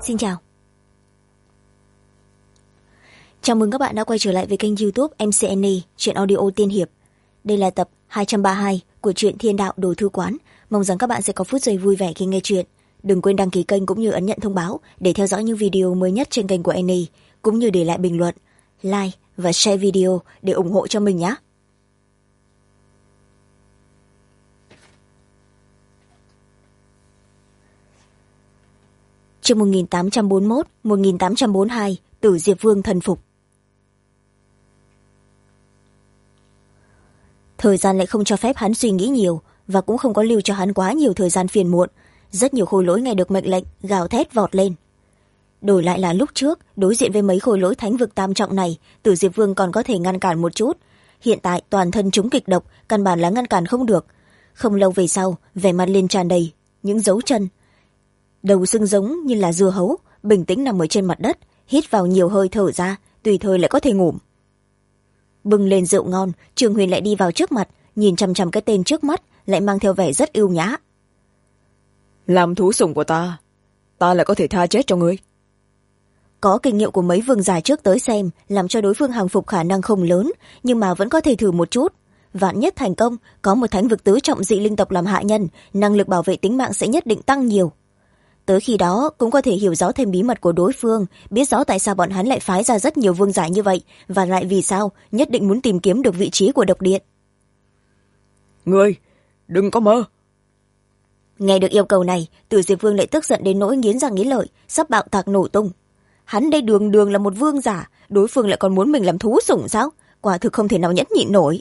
Xin chào. Chào mừng các bạn đã quay trở lại với kênh YouTube MCNE Truyện Audio Tiên Hiệp. Đây là tập 232 của truyện Thiên Đạo Đồ Thư Quán. Mong rằng các bạn sẽ có phút giây vui vẻ khi nghe truyện. Đừng quên đăng ký kênh cũng như ấn nhận thông báo để theo dõi những video mới nhất trên kênh của Annie, cũng như để lại bình luận, like và share video để ủng hộ cho mình nhé. Chương 1841, 1842, Tử Diệp Vương thần phục. Thời gian lại không cho phép hắn suy nghĩ nhiều, và cũng không có lưu cho hắn quá nhiều thời gian phiền muộn. Rất nhiều khôi lỗi nghe được mệnh lệnh gào thét vọt lên. Đổi lại là lúc trước, đối diện với mấy khôi lỗi thánh vực tam trọng này, Tử Diệp Vương còn có thể ngăn cản một chút. Hiện tại toàn thân chúng kịch độc, căn bản là ngăn cản không được. Không lâu về sau, vẻ mặt liền tràn đầy những dấu chân, đầu sưng giống như là dưa hấu, bình tĩnh nằm ở trên mặt đất, hít vào nhiều hơi thở ra, tùy thời lại có thể ngủm. Bưng lên rượu ngon, Trường Huyền lại đi vào trước mặt, nhìn chằm chằm cái tên trước mắt, lại mang theo vẻ rất ưu nhã. Làm thú sủng của ta lại có thể tha chết cho ngươi. Có kinh nghiệm của mấy vương giả trước tới xem, làm cho đối phương hàng phục khả năng không lớn, nhưng mà vẫn có thể thử một chút. Vạn nhất thành công, có một thánh vực tứ trọng dị linh tộc làm hạ nhân, năng lực bảo vệ tính mạng sẽ nhất định tăng nhiều. Tới khi đó cũng có thể hiểu rõ thêm bí mật của đối phương, biết rõ tại sao bọn hắn lại phái ra rất nhiều vương giả như vậy, và lại vì sao nhất định muốn tìm kiếm được vị trí của độc điện. Ngươi đừng có mơ. Nghe được yêu cầu này, Tử Diệp Vương lại tức giận đến nỗi nghiến răng nghiến lợi, sắp bạo tạc nổ tung. Hắn đây đường đường là một vương giả, đối phương lại còn muốn mình làm thú sủng sao? Quả thực không thể nào nhẫn nhịn nổi.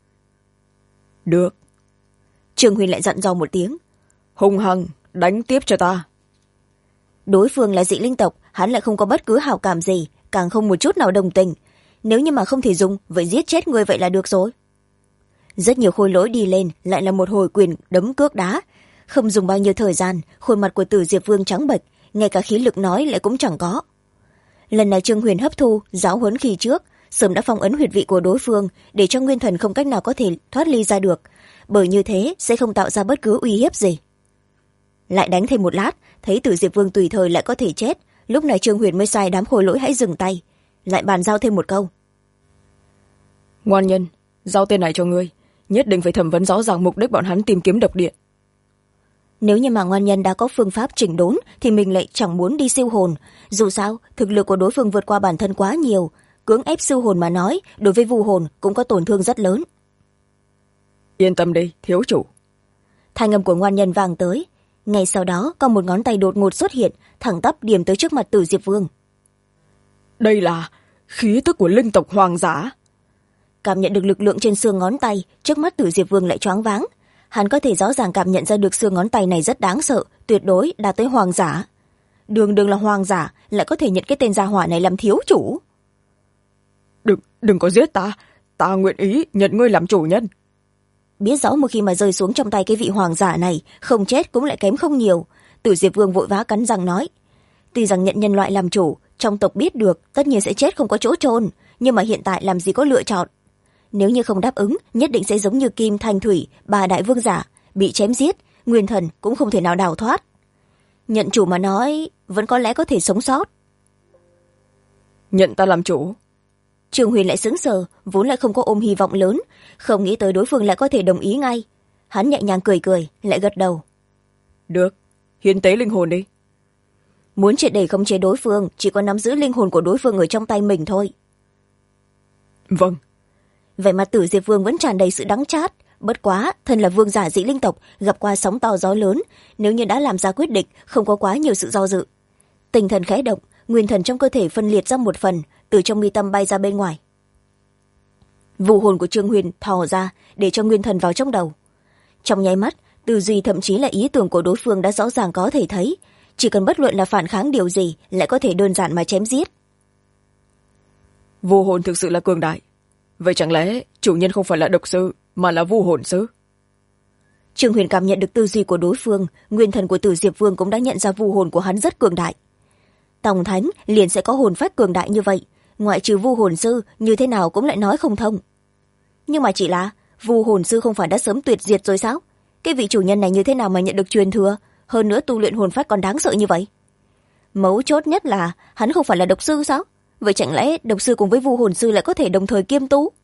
Được. Trường Huyền lại dặn dò một tiếng. Hung hăng đánh tiếp cho ta. Đối phương là dị linh tộc, hắn lại không có bất cứ hảo cảm gì, càng không một chút nào đồng tình. Nếu như mà không thể dùng, vậy giết chết người vậy là được rồi. Rất nhiều khôi lỗi đi lên, lại là một hồi quyền đấm cước đá. Không dùng bao nhiêu thời gian, khuôn mặt của Tử Diệp Vương trắng bệch, ngay cả khí lực nói lại cũng chẳng có. Lần này Trương Huyền hấp thu giáo huấn khi trước, sớm đã phong ấn huyệt vị của đối phương, để cho nguyên thần không cách nào có thể thoát ly ra được, bởi như thế sẽ không tạo ra bất cứ uy hiếp gì. Lại đánh thêm một lát, thấy Tử Diệp Vương tùy thời lại có thể chết, lúc này Trương Huyền mới sai đám khôi lỗi hãy dừng tay, lại bàn giao thêm một câu. Ngoan nhân, giao tên này cho ngươi, nhất định phải thẩm vấn rõ ràng mục đích bọn hắn tìm kiếm độc điện. Nếu như mà ngoan nhân đã có phương pháp chỉnh đốn, thì mình lại chẳng muốn đi siêu hồn. Dù sao, thực lực của đối phương vượt qua bản thân quá nhiều, cưỡng ép siêu hồn mà nói, đối với vu hồn cũng có tổn thương rất lớn. Yên tâm đi, thiếu chủ. Thanh âm của ngoan nhân vang tới. Ngay sau đó, có một ngón tay đột ngột xuất hiện, thẳng tắp điểm tới trước mặt Tử Diệp Vương. Đây là khí tức của linh tộc hoàng giả. Cảm nhận được lực lượng trên xương ngón tay, trước mắt Tử Diệp Vương lại choáng váng. Hắn có thể rõ ràng cảm nhận ra được xương ngón tay này rất đáng sợ, tuyệt đối đạt tới hoàng giả. Đường đường là hoàng giả, lại có thể nhận cái tên gia hỏa này làm thiếu chủ. Đừng có giết ta, ta nguyện ý nhận ngươi làm chủ nhân. Biết rõ một khi mà rơi xuống trong tay cái vị hoàng giả này, không chết cũng lại kém không nhiều. Tử Diệp Vương vội vã cắn răng nói. Tuy rằng nhận nhân loại làm chủ, trong tộc biết được tất nhiên sẽ chết không có chỗ chôn, nhưng mà hiện tại làm gì có lựa chọn. Nếu như không đáp ứng, nhất định sẽ giống như Kim, Thanh, Thủy, ba đại vương giả, bị chém giết, nguyên thần cũng không thể nào đào thoát. Nhận chủ mà nói, vẫn có lẽ có thể sống sót. Nhận ta làm chủ. Trường Huyền lại sững sờ, vốn lại không có ôm hy vọng lớn, không nghĩ tới đối phương lại có thể đồng ý ngay. Hắn nhẹ nhàng cười cười, lại gật đầu. Được, hiến tế linh hồn đi. Muốn triệt để khống chế đối phương, chỉ có nắm giữ linh hồn của đối phương ở trong tay mình thôi. Vâng. Vẻ mặt Tử Diệp Vương vẫn tràn đầy sự đắng chát. Bất quá, thân là vương giả dị linh tộc, gặp qua sóng to gió lớn, nếu như đã làm ra quyết định, không có quá nhiều sự do dự. Tinh thần khẽ động, nguyên thần trong cơ thể phân liệt ra một phần, từ trong mi tâm bay ra bên ngoài. Vu hồn của Trương Huyền thò ra, để cho nguyên thần vào trong đầu. Trong nháy mắt, tư duy thậm chí là ý tưởng của đối phương đã rõ ràng có thể thấy, chỉ cần bất luận là phản kháng điều gì, lại có thể đơn giản mà chém giết. Vu hồn thực sự là cường đại. Vậy chẳng lẽ chủ nhân không phải là độc sư, mà là vu hồn sư? Trương Huyền cảm nhận được tư duy của đối phương, nguyên thần của Tử Diệp Vương cũng đã nhận ra vu hồn của hắn rất cường đại. Tòng thánh liền sẽ có hồn phách cường đại như vậy, ngoại trừ vu hồn sư như thế nào cũng lại nói không thông. Nhưng mà chỉ là vu hồn sư không phải đã sớm tuyệt diệt rồi sao? Cái vị chủ nhân này như thế nào mà nhận được truyền thừa, hơn nữa tu luyện hồn phách còn đáng sợ như vậy? mấu chốt nhất là hắn không phải là độc sư sao? Vậy chẳng lẽ độc sư cùng với vu hồn sư lại có thể đồng thời kiêm tu?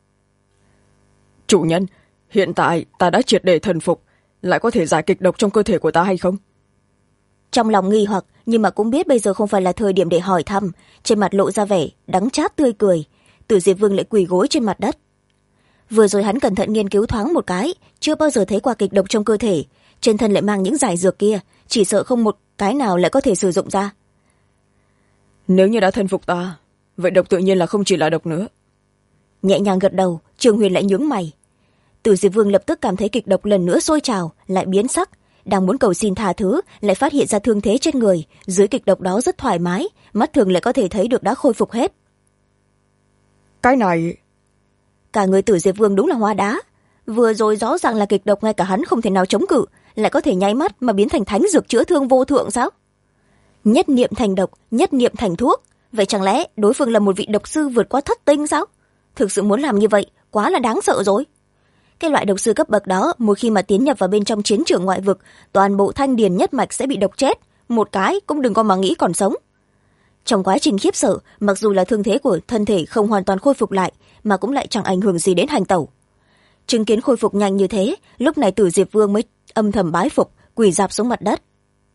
Chủ nhân, hiện tại ta đã triệt để thần phục, lại có thể giải kịch độc trong cơ thể của ta hay không? Trong lòng nghi hoặc, nhưng mà cũng biết bây giờ không phải là thời điểm để hỏi thăm, trên mặt lộ ra vẻ đắng chát tươi cười. Tử Diệp Vương lại quỳ gối trên mặt đất. Vừa rồi hắn cẩn thận nghiên cứu thoáng một cái, chưa bao giờ thấy qua kịch độc trong cơ thể, trên thân lại mang những giải dược kia, chỉ sợ không một cái nào lại có thể sử dụng ra. Nếu như đã thần phục ta, vậy độc tự nhiên là không chỉ là độc nữa. Nhẹ nhàng gật đầu, Trường Huyền lại nhướng mày. Tử Diệp Vương lập tức cảm thấy kịch độc lần nữa sôi trào, lại biến sắc, đang muốn cầu xin tha thứ, lại phát hiện ra thương thế trên người, dưới kịch độc đó rất thoải mái, mắt thường lại có thể thấy được đã khôi phục hết. Cái này... Cả người Tử Diệp Vương đúng là hóa đá. Vừa rồi rõ ràng là kịch độc ngay cả hắn không thể nào chống cự, lại có thể nháy mắt mà biến thành thánh dược chữa thương vô thượng sao? Nhất niệm thành độc, nhất niệm thành thuốc. Vậy chẳng lẽ đối phương là một vị độc sư vượt qua thất tinh sao? Thực sự muốn làm như vậy, quá là đáng sợ rồi. Cái loại độc sư cấp bậc đó, một khi mà tiến nhập vào bên trong chiến trường ngoại vực, toàn bộ thanh điền nhất mạch sẽ bị độc chết, một cái cũng đừng có mà nghĩ còn sống. Trong quá trình khiếp sợ, mặc dù là thương thế của thân thể không hoàn toàn khôi phục lại, mà cũng lại chẳng ảnh hưởng gì đến hành tẩu. Chứng kiến khôi phục nhanh như thế, lúc này Tử Diệp Vương mới âm thầm bái phục, quỳ rạp xuống mặt đất.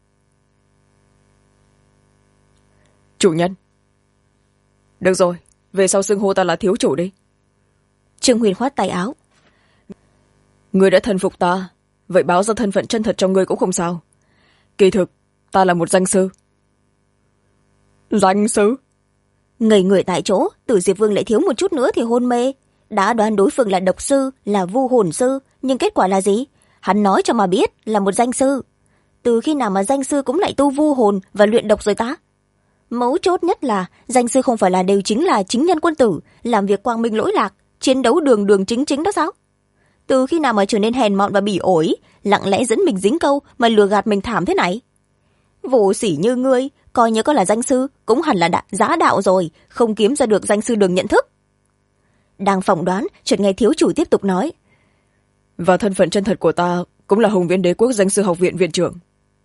Chủ nhân. Được rồi, về sau xưng hô ta là thiếu chủ đi. Trương Huyền khoát tay áo. Ngươi đã thần phục ta, vậy báo ra thân phận chân thật cho ngươi cũng không sao. Kỳ thực, ta là một danh sư. Danh sư? Ngây người tại chỗ, Tử Diệp Vương lại thiếu một chút nữa thì hôn mê. Đã đoán đối phương là độc sư, là vu hồn sư, nhưng kết quả là gì? Hắn nói cho mà biết là một danh sư. Từ khi nào mà danh sư cũng lại tu vu hồn và luyện độc rồi ta? Mấu chốt nhất là danh sư không phải là đều chính là chính nhân quân tử, làm việc quang minh lỗi lạc, chiến đấu đường đường chính chính đó sao? Từ khi nào mà trở nên hèn mọn và bỉ ổi, lặng lẽ dẫn mình dính câu mà lừa gạt mình thảm thế này? Vô sỉ như ngươi, coi như có là danh sư cũng hẳn là giá đạo rồi, không kiếm ra được danh sư đường nhận thức. Đang phỏng đoán, chợt nghe thiếu chủ tiếp tục nói. Và thân phận chân thật của ta cũng là Hồng Viễn Đế Quốc danh sư học viện viện trưởng.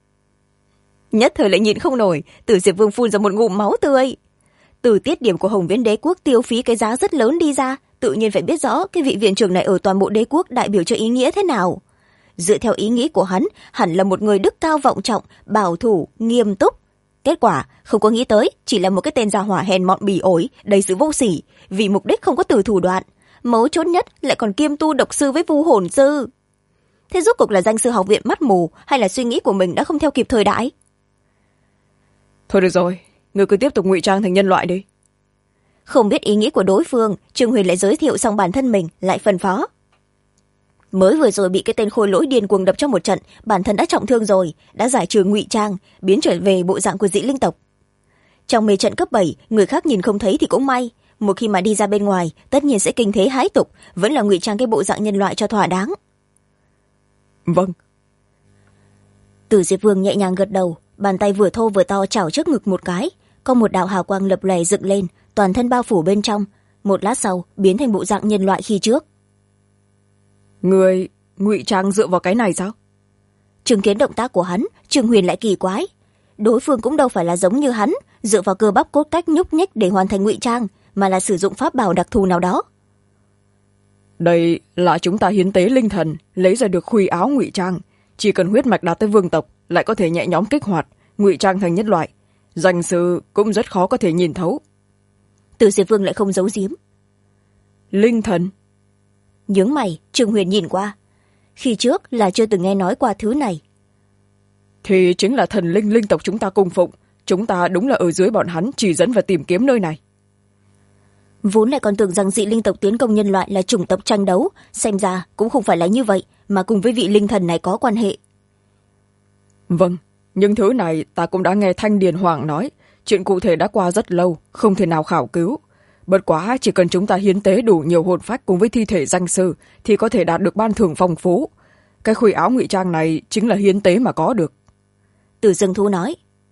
Nhất thời lại nhịn không nổi, Tử Diệp Vương phun ra một ngụm máu tươi. Từ tiết điểm của Hồng Viễn Đế Quốc tiêu phí cái giá rất lớn đi ra, tự nhiên phải biết rõ cái vị viện trưởng này ở toàn bộ đế quốc đại biểu cho ý nghĩa thế nào. Dựa theo ý nghĩ của hắn, hẳn là một người đức cao vọng trọng, bảo thủ, nghiêm túc. Kết quả không có nghĩ tới, chỉ là một cái tên gia hỏa hèn mọn bỉ ổi, đầy sự vô sỉ, vì mục đích không có từ thủ đoạn, mấu chốt nhất lại còn kiêm tu độc sư với vu hồn sư. Thế rốt cuộc là danh sư học viện mắt mù, hay là suy nghĩ của mình đã không theo kịp thời đại? Thôi được rồi, ngươi cứ tiếp tục ngụy trang thành nhân loại đi. Không biết ý nghĩ của đối phương, Trương Huyền lại giới thiệu xong bản thân mình, lại phân phó. Mới vừa rồi bị cái tên khôi lỗi điên cuồng đập trong một trận, bản thân đã trọng thương rồi, đã giải trừ ngụy trang, biến trở về bộ dạng của dị linh tộc. Trong mê trận cấp 7, người khác nhìn không thấy thì cũng may, một khi mà đi ra bên ngoài, tất nhiên sẽ kinh thế hái tục, vẫn là ngụy trang cái bộ dạng nhân loại cho thỏa đáng. Vâng. Tử Diệp Vương nhẹ nhàng gật đầu, bàn tay vừa thô vừa to chảo trước ngực một cái, có một đạo hào quang lập lòe dựng lên, toàn thân bao phủ bên trong, một lát sau biến thành bộ dạng nhân loại khi trước. Người ngụy trang dựa vào cái này sao? Chứng kiến động tác của hắn, Trương Huyền lại kỳ quái. Đối phương cũng đâu phải là giống như hắn, dựa vào cơ bắp cốt cách nhúc nhích để hoàn thành ngụy trang, mà là sử dụng pháp bảo đặc thù nào đó. Đây là chúng ta hiến tế linh thần, lấy ra được khuy áo ngụy trang. Chỉ cần huyết mạch đạt tới vương tộc, lại có thể nhẹ nhõm kích hoạt, ngụy trang thành nhất loại. Danh sư cũng rất khó có thể nhìn thấu. Từ Diệp Vương lại không giấu giếm. Linh thần? Nhướng mày, Trương Huyền nhìn qua. Khi trước là chưa từng nghe nói qua thứ này. Thì chính là thần linh linh tộc chúng ta cung phụng. Chúng ta đúng là ở dưới bọn hắn chỉ dẫn và tìm kiếm nơi này. Vốn lại còn tưởng rằng dị linh tộc tiến công nhân loại là chủng tộc tranh đấu, xem ra cũng không phải là như vậy, mà cùng với vị linh thần này có quan hệ. Vâng, nhưng thứ này ta cũng đã nghe Thanh Điền Hoàng nói, chuyện cụ thể đã qua rất lâu, không thể nào khảo cứu. Bất quá chỉ cần chúng ta hiến tế đủ nhiều hồn phách cùng với thi thể danh sư thì có thể đạt được ban thưởng phong phú. Cái khuy áo ngụy trang này chính là hiến tế mà có được. Từ Dương Thu nói.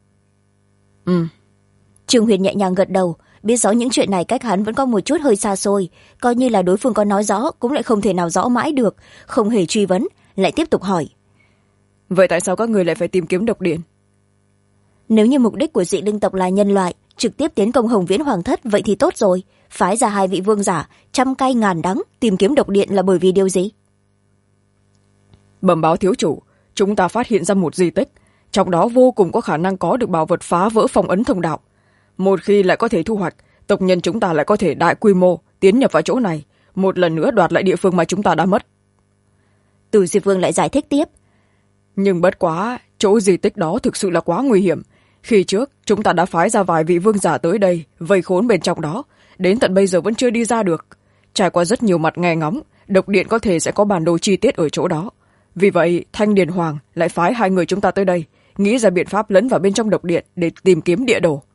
Trương Huyền nhẹ nhàng gật đầu, biết rõ những chuyện này cách hắn vẫn có một chút hơi xa xôi, coi như là đối phương có nói rõ cũng lại không thể nào rõ mãi được, không hề truy vấn, lại tiếp tục hỏi. Vậy tại sao các người lại phải tìm kiếm độc điện? Nếu như mục đích của dị linh tộc là nhân loại trực tiếp tiến công Hồng Viễn Hoàng thất, vậy thì tốt rồi. Phái ra 2 vị vương giả trăm cay ngàn đắng tìm kiếm độc điện là bởi vì điều gì? Bẩm báo thiếu chủ, chúng ta phát hiện ra một di tích, trong đó vô cùng có khả năng có được bảo vật phá vỡ phong ấn thông đạo. Một khi lại có thể thu hoạch, tộc nhân chúng ta lại có thể đại quy mô tiến nhập vào chỗ này, một lần nữa đoạt lại địa phương mà chúng ta đã mất. Từ Diệp Vương lại giải thích tiếp. Nhưng bất quá, chỗ di tích đó thực sự là quá nguy hiểm. Khi trước, chúng ta đã phái ra vài vị vương giả tới đây, vây khốn bên trong đó, đến tận bây giờ vẫn chưa đi ra được. Trải qua rất nhiều mặt nghe ngóng, độc điện có thể sẽ có bản đồ chi tiết ở chỗ đó. Vì vậy, Thanh Điền Hoàng lại phái 2 người chúng ta tới đây, nghĩ ra biện pháp lẫn vào bên trong độc điện để tìm kiếm địa đồ.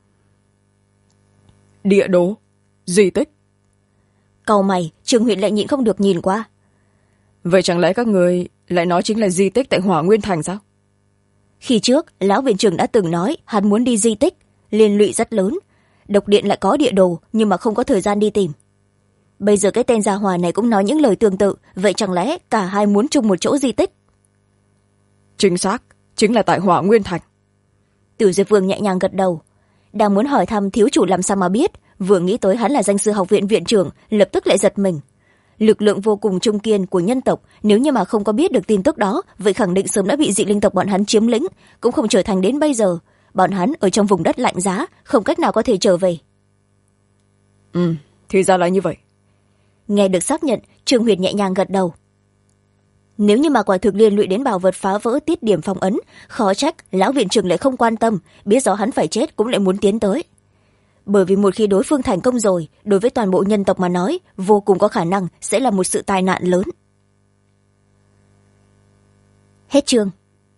Địa đồ? Di tích? Cau mày, Trương Huyền lại nhịn không được nhìn qua. Vậy chẳng lẽ các người lại nói chính là di tích tại Hỏa Nguyên Thành sao? Khi trước, lão viện trưởng đã từng nói hắn muốn đi di tích, liên lụy rất lớn. Độc điện lại có địa đồ nhưng mà không có thời gian đi tìm. Bây giờ cái tên gia hỏa này cũng nói những lời tương tự, vậy chẳng lẽ cả hai muốn chung một chỗ di tích? Chính xác, chính là tại Hỏa Nguyên Thành. Tử Diệp Vương nhẹ nhàng gật đầu. Đang muốn hỏi thăm thiếu chủ làm sao mà biết, vừa nghĩ tới hắn là danh sư học viện viện trưởng, lập tức lại giật mình. Lực lượng vô cùng trung kiên của nhân tộc, nếu như mà không có biết được tin tức đó, vậy khẳng định sớm đã bị dị linh tộc bọn hắn chiếm lĩnh, cũng không trở thành đến bây giờ. Bọn hắn ở trong vùng đất lạnh giá, không cách nào có thể trở về. Thì ra là như vậy. Nghe được xác nhận, Trương Huyền nhẹ nhàng gật đầu. Nếu như mà quả thực liên lụy đến bảo vật phá vỡ tiết điểm phong ấn, khó trách lão viện trưởng lại không quan tâm, biết rõ hắn phải chết cũng lại muốn tiến tới. Bởi vì một khi đối phương thành công rồi, đối với toàn bộ nhân tộc mà nói, vô cùng có khả năng sẽ là một sự tai nạn lớn. Hết chương.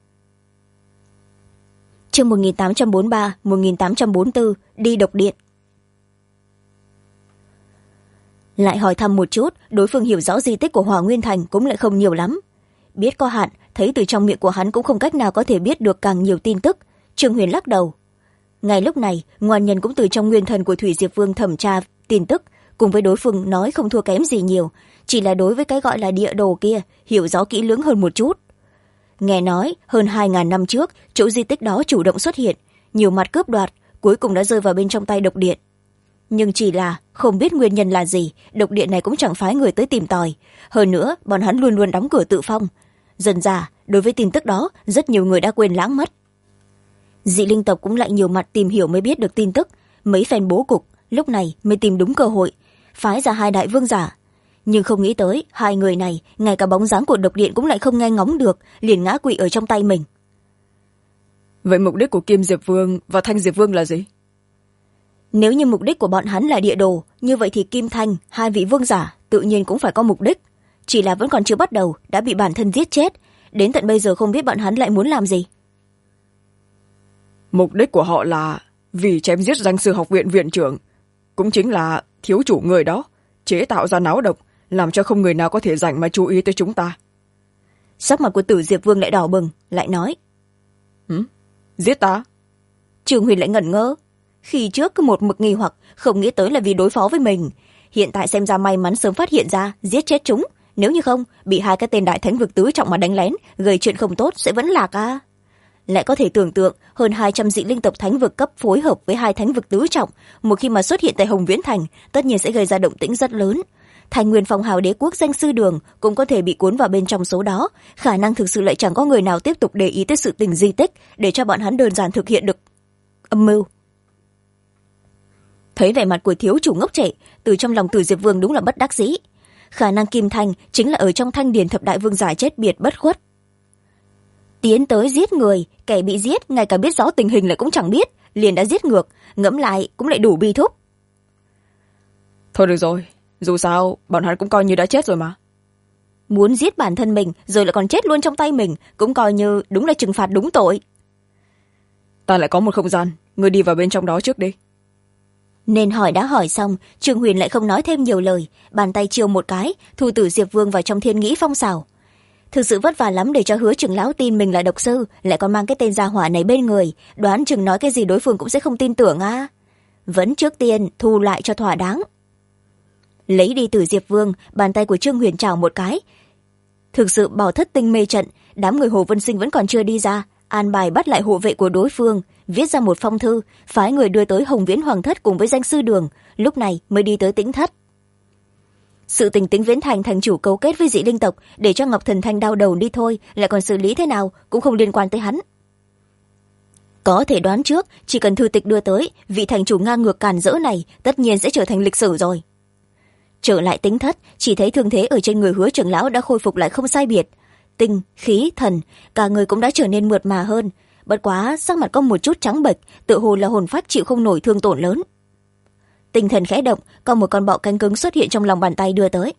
Chương 1843-1844, đi độc điện. Lại hỏi thăm một chút, đối phương hiểu rõ di tích của Hỏa Nguyên Thành cũng lại không nhiều lắm. Biết có hạn, thấy từ trong miệng của hắn cũng không cách nào có thể biết được càng nhiều tin tức. Trương Huyền lắc đầu. Ngay lúc này, ngoan nhân cũng từ trong nguyên thần của Thủy Diệp Vương thẩm tra tin tức, cùng với đối phương nói không thua kém gì nhiều, chỉ là đối với cái gọi là địa đồ kia, hiểu rõ kỹ lưỡng hơn một chút. Nghe nói, hơn 2.000 năm trước, chỗ di tích đó chủ động xuất hiện, nhiều mặt cướp đoạt, cuối cùng đã rơi vào bên trong tay độc điện. Nhưng chỉ là không biết nguyên nhân là gì, độc điện này cũng chẳng phái người tới tìm tòi. Hơn nữa, bọn hắn luôn luôn đóng cửa tự phong. Dần dà, đối với tin tức đó, rất nhiều người đã quên lãng mất. Dị linh tộc cũng lại nhiều mặt tìm hiểu mới biết được tin tức, mấy phen bố cục, lúc này mới tìm đúng cơ hội, phái ra 2 đại vương giả. Nhưng không nghĩ tới, 2 người này, ngay cả bóng dáng của độc điện cũng lại không nghe ngóng được, liền ngã quỵ ở trong tay mình. Vậy mục đích của Kim Diệp Vương và Thanh Diệp Vương là gì? Nếu như mục đích của bọn hắn là địa đồ, như vậy thì Kim Thanh, 2 vị vương giả, tự nhiên cũng phải có mục đích. Chỉ là vẫn còn chưa bắt đầu, đã bị bản thân giết chết. Đến tận bây giờ không biết bọn hắn lại muốn làm gì. Mục đích của họ là vì chém giết danh sư học viện viện trưởng, cũng chính là thiếu chủ người đó, chế tạo ra náo động, làm cho không người nào có thể rảnh mà chú ý tới chúng ta. Sắc mặt của Tử Diệp Vương lại đỏ bừng, lại nói. Giết ta? Trương Huyền lại ngẩn ngơ. Khi trước cứ một mực nghi hoặc, không nghĩ tới là vì đối phó với mình. Hiện tại xem ra may mắn sớm phát hiện ra, giết chết chúng. Nếu như không, bị 2 cái tên đại thánh vực tứ trọng mà đánh lén, gây chuyện không tốt sẽ vẫn lạc à. Lại có thể tưởng tượng, hơn 200 dị linh tộc thánh vực cấp phối hợp với 2 thánh vực tứ trọng, một khi mà xuất hiện tại Hồng Viễn Thành, tất nhiên sẽ gây ra động tĩnh rất lớn. Thành nguyên phong hào đế quốc danh sư đường cũng có thể bị cuốn vào bên trong số đó, khả năng thực sự lại chẳng có người nào tiếp tục để ý tới sự tình di tích để cho bọn hắn đơn giản thực hiện được âm mưu. Thấy vẻ mặt của thiếu chủ ngốc trẻ, từ trong lòng Tử Diệp Vương đúng là bất đắc dĩ. Khả năng Kim Thanh chính là ở trong Thanh Điền thập đại vương giả chết biệt bất khuất. Tiến tới giết người, kẻ bị giết ngay cả biết rõ tình hình lại cũng chẳng biết, liền đã giết ngược, ngẫm lại cũng lại đủ bi thúc. Thôi được rồi, dù sao bọn hắn cũng coi như đã chết rồi mà. Muốn giết bản thân mình rồi lại còn chết luôn trong tay mình, cũng coi như đúng là trừng phạt đúng tội. Ta lại có một không gian, ngươi đi vào bên trong đó trước đi. Nên hỏi đã hỏi xong, Trương Huyền lại không nói thêm nhiều lời, bàn tay chiêu một cái, thu Tử Diệp Vương vào trong Thiên Nghĩ Phong xảo. Thực sự vất vả lắm để cho Hứa trưởng lão tin mình là độc sư, lại còn mang cái tên gia hỏa này bên người, đoán chừng nói cái gì đối phương cũng sẽ không tin tưởng à. Vẫn trước tiên thu lại cho thỏa đáng. Lấy đi Tử Diệp Vương, bàn tay của Trương Huyền chào một cái. Thực sự bỏ thất tinh mê trận, đám người Hồ Vân Sinh vẫn còn chưa đi ra, an bài bắt lại hộ vệ của đối phương, viết ra một phong thư, phái người đưa tới Hồng Viễn Hoàng thất cùng với danh sư Đường, lúc này mới đi tới Tĩnh thất. Sự tình Tĩnh Viễn Thành thành chủ cấu kết với dị linh tộc để cho Ngọc Thần Thanh đau đầu đi thôi, lại còn xử lý thế nào cũng không liên quan tới hắn. Có thể đoán trước, chỉ cần thư tịch đưa tới, vị thành chủ ngang ngược càn rỡ này tất nhiên sẽ trở thành lịch sử rồi. Trở lại Tĩnh thất, chỉ thấy thương thế ở trên người Hứa trưởng lão đã khôi phục lại không sai biệt. Tinh, khí, thần, cả người cũng đã trở nên mượt mà hơn. Bất quá, sắc mặt có một chút trắng bệch, tựa hồ là hồn phách chịu không nổi thương tổn lớn. Tinh thần khẽ động, có một con bọ cánh cứng xuất hiện trong lòng bàn tay đưa tới.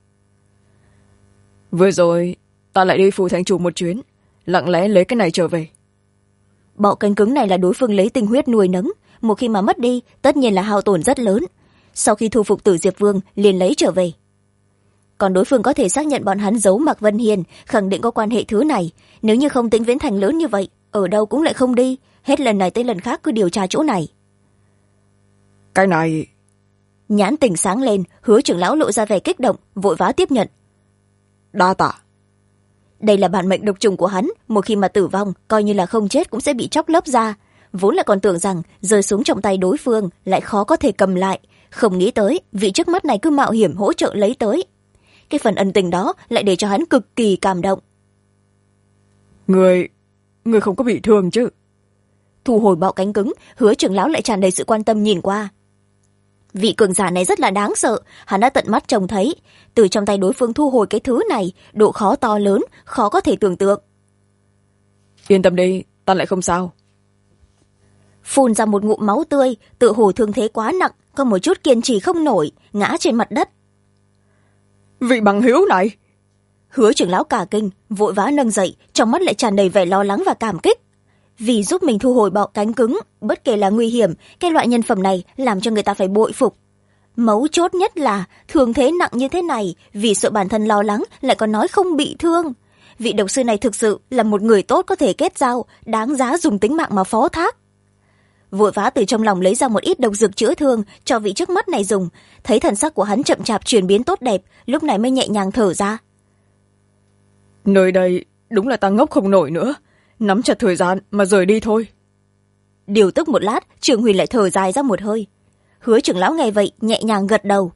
Vừa rồi, ta lại đi phủ thành chủ một chuyến, lặng lẽ lấy cái này trở về. Bọ cánh cứng này là đối phương lấy tinh huyết nuôi nấng, một khi mà mất đi, tất nhiên là hao tổn rất lớn. Sau khi thu phục Tử Diệp Vương, liền lấy trở về. Còn đối phương có thể xác nhận bọn hắn giấu Mạc Vân Hiền, khẳng định có quan hệ thứ này. Nếu như không Tĩnh Viễn Thành lớn như vậy, ở đâu cũng lại không đi, hết lần này tới lần khác cứ điều tra chỗ này. Cái này... Nhãn tỉnh sáng lên, Hứa trưởng lão lộ ra vẻ kích động, vội vã tiếp nhận. Đa tạ. Đây là bản mệnh độc trùng của hắn, một khi mà tử vong, coi như là không chết cũng sẽ bị chóc lớp ra. Vốn là còn tưởng rằng rơi xuống trong tay đối phương lại khó có thể cầm lại, không nghĩ tới vị trước mắt này cứ mạo hiểm hỗ trợ lấy tới. Cái phần ân tình đó lại để cho hắn cực kỳ cảm động. Người không có bị thương chứ? Thu hồi bọ cánh cứng, Hứa trưởng lão lại tràn đầy sự quan tâm nhìn qua. Vị cường giả này rất là đáng sợ, hắn đã tận mắt trông thấy. Từ trong tay đối phương thu hồi cái thứ này, độ khó to lớn, khó có thể tưởng tượng. Yên tâm đi, ta lại không sao. Phun ra một ngụm máu tươi, tự hồ thương thế quá nặng, có một chút kiên trì không nổi, ngã trên mặt đất. Vị bằng hữu này! Hứa trưởng lão cả kinh, vội vã nâng dậy, trong mắt lại tràn đầy vẻ lo lắng và cảm kích. Vì giúp mình thu hồi bọ cánh cứng, bất kể là nguy hiểm, cái loại nhân phẩm này làm cho người ta phải bội phục. Mấu chốt nhất là thương thế nặng như thế này, vì sợ bản thân lo lắng lại còn nói không bị thương. Vị độc sư này thực sự là một người tốt có thể kết giao, đáng giá dùng tính mạng mà phó thác. Vội vã từ trong lòng lấy ra một ít độc dược chữa thương cho vị trước mắt này dùng, thấy thần sắc của hắn chậm chạp chuyển biến tốt đẹp, lúc này mới nhẹ nhàng thở ra. Nơi đây đúng là ta ngốc không nổi nữa, nắm chặt thời gian mà rời đi thôi. Điều tức một lát, Trường Huyền lại thở dài ra một hơi. Hứa trưởng lão nghe vậy nhẹ nhàng gật đầu.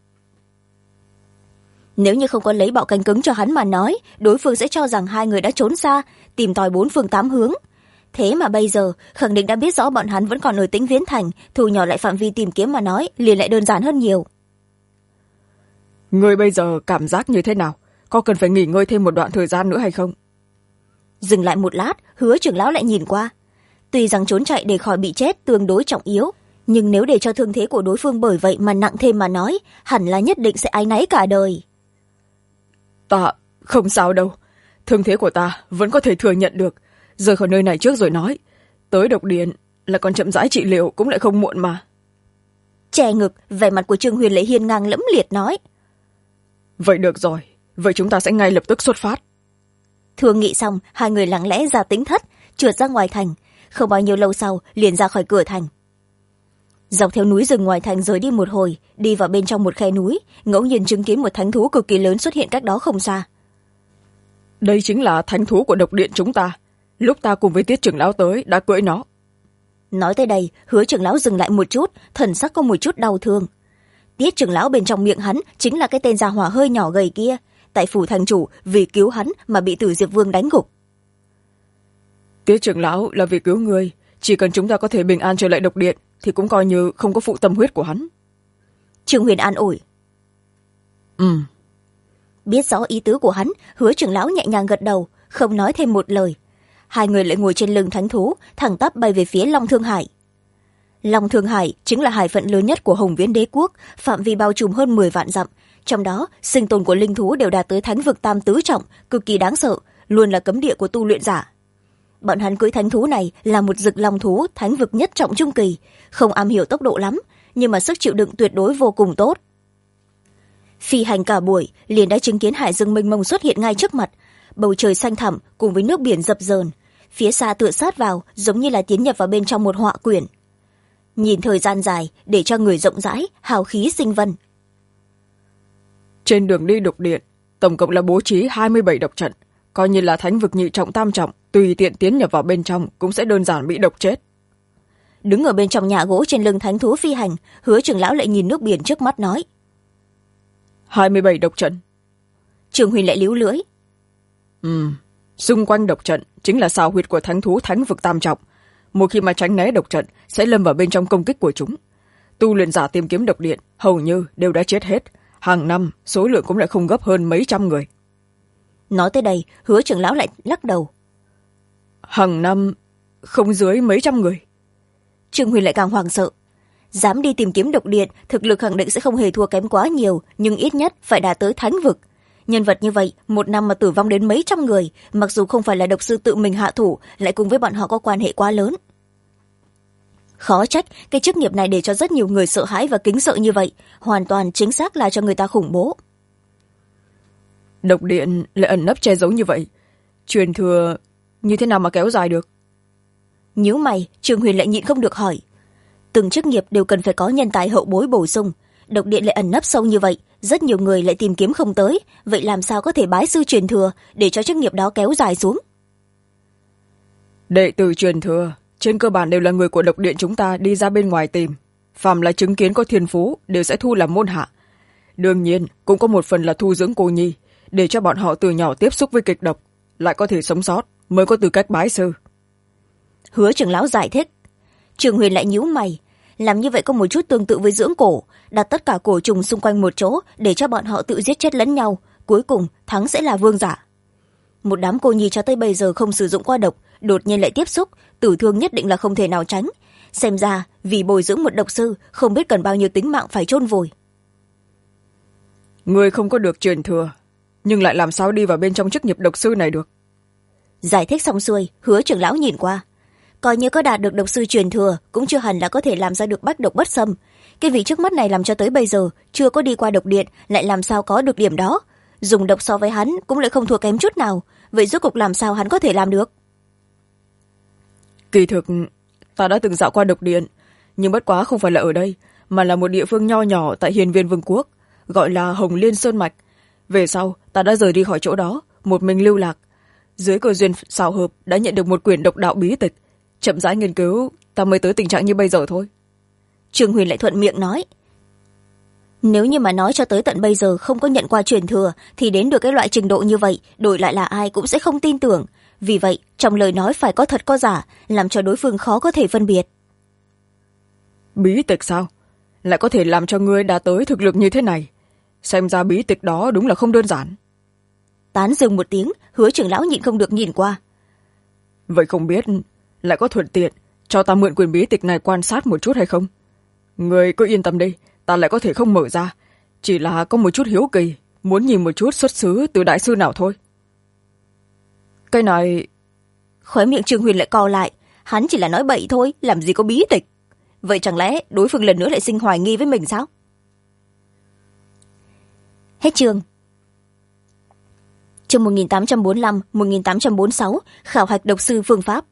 Nếu như không có lấy bọ cánh cứng cho hắn mà nói, đối phương sẽ cho rằng hai người đã trốn xa, tìm tòi bốn phương tám hướng. Thế mà bây giờ khẳng định đã biết rõ bọn hắn vẫn còn ở Tĩnh Viễn Thành, thu nhỏ lại phạm vi tìm kiếm mà nói liền lại đơn giản hơn nhiều. Ngươi bây giờ cảm giác như thế nào? Có cần phải nghỉ ngơi thêm một đoạn thời gian nữa hay không? Dừng lại một lát, Hứa trưởng lão lại nhìn qua. Tuy rằng trốn chạy để khỏi bị chết tương đối trọng yếu, nhưng nếu để cho thương thế của đối phương bởi vậy mà nặng thêm mà nói, hẳn là nhất định sẽ áy náy cả đời. Ta không sao đâu, thương thế của ta vẫn có thể thừa nhận được. Rời khỏi nơi này trước rồi nói, tới độc điện là còn chậm rãi trị liệu cũng lại không muộn mà. Che ngực, vẻ mặt của Trương Huyền lại hiên ngang lẫm liệt nói. Vậy được rồi, vậy chúng ta sẽ ngay lập tức xuất phát. Thương nghị xong, hai người lặng lẽ ra Tĩnh thất, trượt ra ngoài thành. Không bao nhiêu lâu sau, liền ra khỏi cửa thành. Dọc theo núi rừng ngoài thành rời đi một hồi, đi vào bên trong một khe núi, ngẫu nhiên chứng kiến một thánh thú cực kỳ lớn xuất hiện cách đó không xa. Đây chính là thánh thú của độc điện chúng ta. Lúc ta cùng với Tiết trưởng lão tới đã cưỡi nó. Nói tới đây, Hứa trưởng lão dừng lại một chút, thần sắc có một chút đau thương. Tiết trưởng lão bên trong miệng hắn chính là cái tên gia hỏa hơi nhỏ gầy kia, tại phủ thành chủ vì cứu hắn mà bị Tử Diệp Vương đánh gục. Tiết trưởng lão là vì cứu ngươi, chỉ cần chúng ta có thể bình an trở lại độc điện thì cũng coi như không có phụ tâm huyết của hắn. Trương Huyền an ủi. Biết rõ ý tứ của hắn, Hứa trưởng lão nhẹ nhàng gật đầu, không nói thêm một lời. Hai người lại ngồi trên lưng thánh thú, thẳng tắp bay về phía Long Thương Hải. Long Thương Hải chính là hải phận lớn nhất của Hồng Viễn Đế quốc, phạm vi bao trùm hơn 10 vạn dặm. Trong đó, sinh tồn của linh thú đều đạt tới thánh vực tam tứ trọng, cực kỳ đáng sợ, luôn là cấm địa của tu luyện giả. Bọn hắn cưỡi thánh thú này là một dực long thú thánh vực nhất trọng trung kỳ, không am hiểu tốc độ lắm, nhưng mà sức chịu đựng tuyệt đối vô cùng tốt. Phi hành cả buổi, liền đã chứng kiến hải dương mênh mông xuất hiện ngay trước mặt, bầu trời xanh thẳm cùng với nước biển dập dờn, phía xa tựa sát vào giống như là tiến nhập vào bên trong một họa quyển. Nhìn thời gian dài để cho người rộng rãi, hào khí sinh vân. Trên đường đi độc điện, tổng cộng là bố trí 27 độc trận, coi như là thánh vực nhị trọng tam trọng, tùy tiện tiến nhập vào bên trong cũng sẽ đơn giản bị độc chết. Đứng ở bên trong nhà gỗ trên lưng thánh thú phi hành, Hứa trưởng lão lại nhìn nước biển trước mắt nói. 27 độc trận. Trường Huyền lại líu lưỡi. Xung quanh độc trận chính là sao huyệt của thánh thú thánh vực tam trọng. Một khi mà tránh né độc trận sẽ lâm vào bên trong công kích của chúng. Tu luyện giả tìm kiếm độc điện hầu như đều đã chết hết. Hàng năm số lượng cũng lại không gấp hơn mấy trăm người. Nói tới đây, Hứa trưởng lão lại lắc đầu. Hàng năm không dưới mấy trăm người. Trường Huyền lại càng hoảng sợ. Dám đi tìm kiếm độc điện, thực lực khẳng định sẽ không hề thua kém quá nhiều, nhưng ít nhất phải đạt tới thánh vực. Nhân vật như vậy, một năm mà tử vong đến mấy trăm người, mặc dù không phải là độc sư tự mình hạ thủ, lại cùng với bọn họ có quan hệ quá lớn. Khó trách cái chức nghiệp này để cho rất nhiều người sợ hãi và kính sợ như vậy, hoàn toàn chính xác là cho người ta khủng bố. Độc điện lại ẩn nấp che giấu như vậy, truyền thừa như thế nào mà kéo dài được? Nhíu mày, Trường Huyền lại nhịn không được hỏi. Từng chức nghiệp đều cần phải có nhân tài hậu bối bổ sung, độc điện lại ẩn nấp sâu như vậy, rất nhiều người lại tìm kiếm không tới, vậy làm sao có thể bái sư truyền thừa để cho chức nghiệp đó kéo dài xuống? Đệ tử truyền thừa trên cơ bản đều là người của độc điện chúng ta đi ra bên ngoài tìm, phàm là chứng kiến có thiên phú đều sẽ thu làm môn hạ. Đương nhiên cũng có một phần là thu dưỡng cô nhi, để cho bọn họ từ nhỏ tiếp xúc với kịch độc, lại có thể sống sót mới có tư cách bái sư. Hứa trưởng lão giải thích. Trường Huyền lại nhíu mày. Làm như vậy có một chút tương tự với dưỡng cổ, đặt tất cả cổ trùng xung quanh một chỗ để cho bọn họ tự giết chết lẫn nhau, cuối cùng thắng sẽ là vương giả. Một đám cô nhi cho tới bây giờ không sử dụng qua độc, đột nhiên lại tiếp xúc, tử thương nhất định là không thể nào tránh. Xem ra vì bồi dưỡng một độc sư không biết cần bao nhiêu tính mạng phải chôn vùi. Người không có được truyền thừa, nhưng lại làm sao đi vào bên trong chức nghiệp độc sư này được? Giải thích xong xuôi, Hứa trưởng lão nhìn qua. Coi như có đạt được độc sư truyền thừa cũng chưa hẳn là có thể làm ra được bách độc bất xâm. Cái vị trước mắt này làm cho tới bây giờ chưa có đi qua độc điện, lại làm sao có được điểm đó? Dùng độc so với hắn cũng lại không thua kém chút nào, vậy rốt cuộc làm sao hắn có thể làm được? Kỳ thực ta đã từng dạo qua độc điện, nhưng bất quá không phải là ở đây, mà là một địa phương nho nhỏ tại Hiền Viên Vương quốc, gọi là Hồng Liên Sơn Mạch. Về sau ta đã rời đi khỏi chỗ đó, một mình lưu lạc. Dưới cơ duyên xào hợp đã nhận được một quyển độc đạo bí tịch, chậm rãi nghiên cứu ta mới tới tình trạng như bây giờ thôi. Trường Huyền lại thuận miệng nói. Nếu như mà nói cho tới tận bây giờ không có nhận qua truyền thừa, thì đến được cái loại trình độ như vậy, đổi lại là ai cũng sẽ không tin tưởng. Vì vậy trong lời nói phải có thật có giả, làm cho đối phương khó có thể phân biệt. Bí tịch sao? Lại có thể làm cho ngươi đạt tới thực lực như thế này? Xem ra bí tịch đó đúng là không đơn giản. Tán dương một tiếng, Hứa trưởng lão nhịn không được nhìn qua. Vậy không biết lại có thuận tiện cho ta mượn quyền bí tịch này quan sát một chút hay không? Người cứ yên tâm đi, ta lại có thể không mở ra, chỉ là có một chút hiếu kỳ, muốn nhìn một chút xuất xứ từ đại sư nào thôi. Cái này... Khóe miệng Trường Huyền lại co lại, hắn chỉ là nói bậy thôi, làm gì có bí tịch. Vậy chẳng lẽ đối phương lần nữa lại sinh hoài nghi với mình sao? Hết chương. Chương 1845-1846, khảo hạch độc sư phương pháp.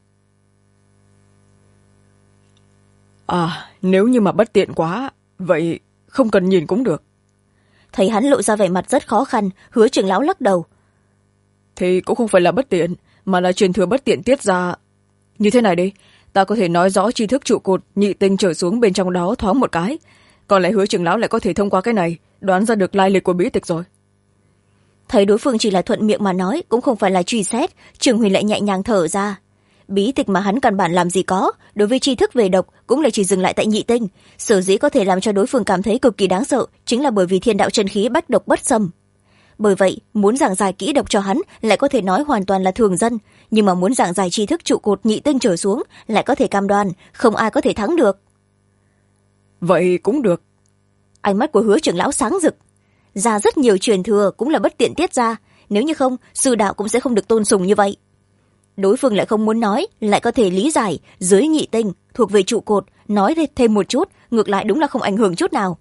Nếu như mà bất tiện quá, vậy không cần nhìn cũng được. Thấy hắn lộ ra vẻ mặt rất khó khăn, Hứa trưởng lão lắc đầu. Thì cũng không phải là bất tiện, mà là truyền thừa bất tiện tiết ra. Như thế này đi, ta có thể nói rõ tri thức trụ cột nhị tinh trở xuống bên trong đó thoáng một cái. Còn lại Hứa trưởng lão lại có thể thông qua cái này đoán ra được lai lịch của bí tịch rồi. Thấy đối phương chỉ là thuận miệng mà nói, cũng không phải là truy xét, Trường Huyền lại nhẹ nhàng thở ra. Bí tịch mà hắn căn bản làm gì có, đối với tri thức về độc cũng lại chỉ dừng lại tại nhị tinh. Sở dĩ có thể làm cho đối phương cảm thấy cực kỳ đáng sợ chính là bởi vì thiên đạo chân khí bách độc bất xâm. Bởi vậy muốn giảng giải kỹ độc cho hắn lại có thể nói hoàn toàn là thường dân, nhưng mà muốn giảng giải tri thức trụ cột nhị tinh trở xuống lại có thể cam đoan không ai có thể thắng được. Vậy cũng được. Ánh mắt của Hứa trưởng lão sáng rực. Ra rất nhiều truyền thừa cũng là bất tiện tiết ra, nếu như không sư đạo cũng sẽ không được tôn sùng như vậy. Đối phương lại không muốn nói, lại có thể lý giải dưới nhị tinh thuộc về trụ cột, nói thêm một chút ngược lại đúng là không ảnh hưởng chút nào.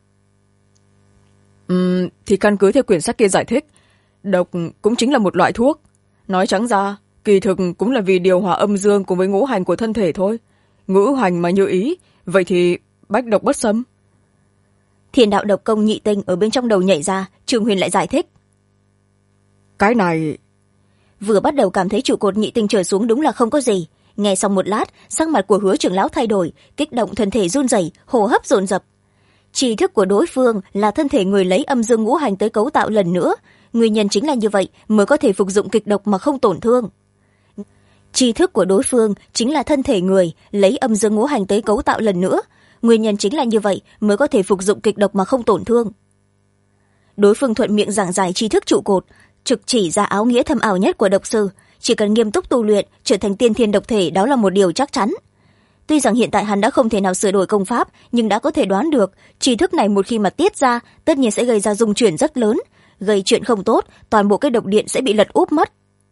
Thì căn cứ theo quyển sách kia giải thích, độc cũng chính là một loại thuốc. Nói trắng ra, kỳ thực cũng là vì điều hòa âm dương cùng với ngũ hành của thân thể thôi. Ngũ hành mà như ý, vậy thì bách độc bất xâm. Thiên đạo độc công nhị tinh ở bên trong đầu nhảy ra, Trường Huyền lại giải thích. Cái này vừa bắt đầu cảm thấy trụ cột nhị tinh trở xuống đúng là không có gì. Nghe xong một lát, sắc mặt của Hứa trưởng lão thay đổi, kích động thân thể run rẩy, hô hấp dồn dập. Tri thức của đối phương là thân thể người lấy âm dương ngũ hành tới cấu tạo lần nữa, nguyên nhân chính là như vậy mới có thể phục dụng kịch độc mà không tổn thương. Tri thức của đối phương chính là thân thể người lấy âm dương ngũ hành tới cấu tạo lần nữa, nguyên nhân chính là như vậy mới có thể phục dụng kịch độc mà không tổn thương. Đối phương thuận miệng giảng giải tri thức trụ cột, trực chỉ ra áo nghĩa thâm ảo nhất của độc sư, chỉ cần nghiêm túc tu luyện trở thành tiên thiên độc thể đó là một điều chắc chắn. Tuy rằng hiện tại hắn đã không thể nào sửa đổi công pháp, nhưng đã có thể đoán được tri thức này một khi mà tiết ra tất nhiên sẽ gây ra dung chuyển rất lớn, gây chuyện không tốt, toàn bộ cái độc điện sẽ bị lật úp mất.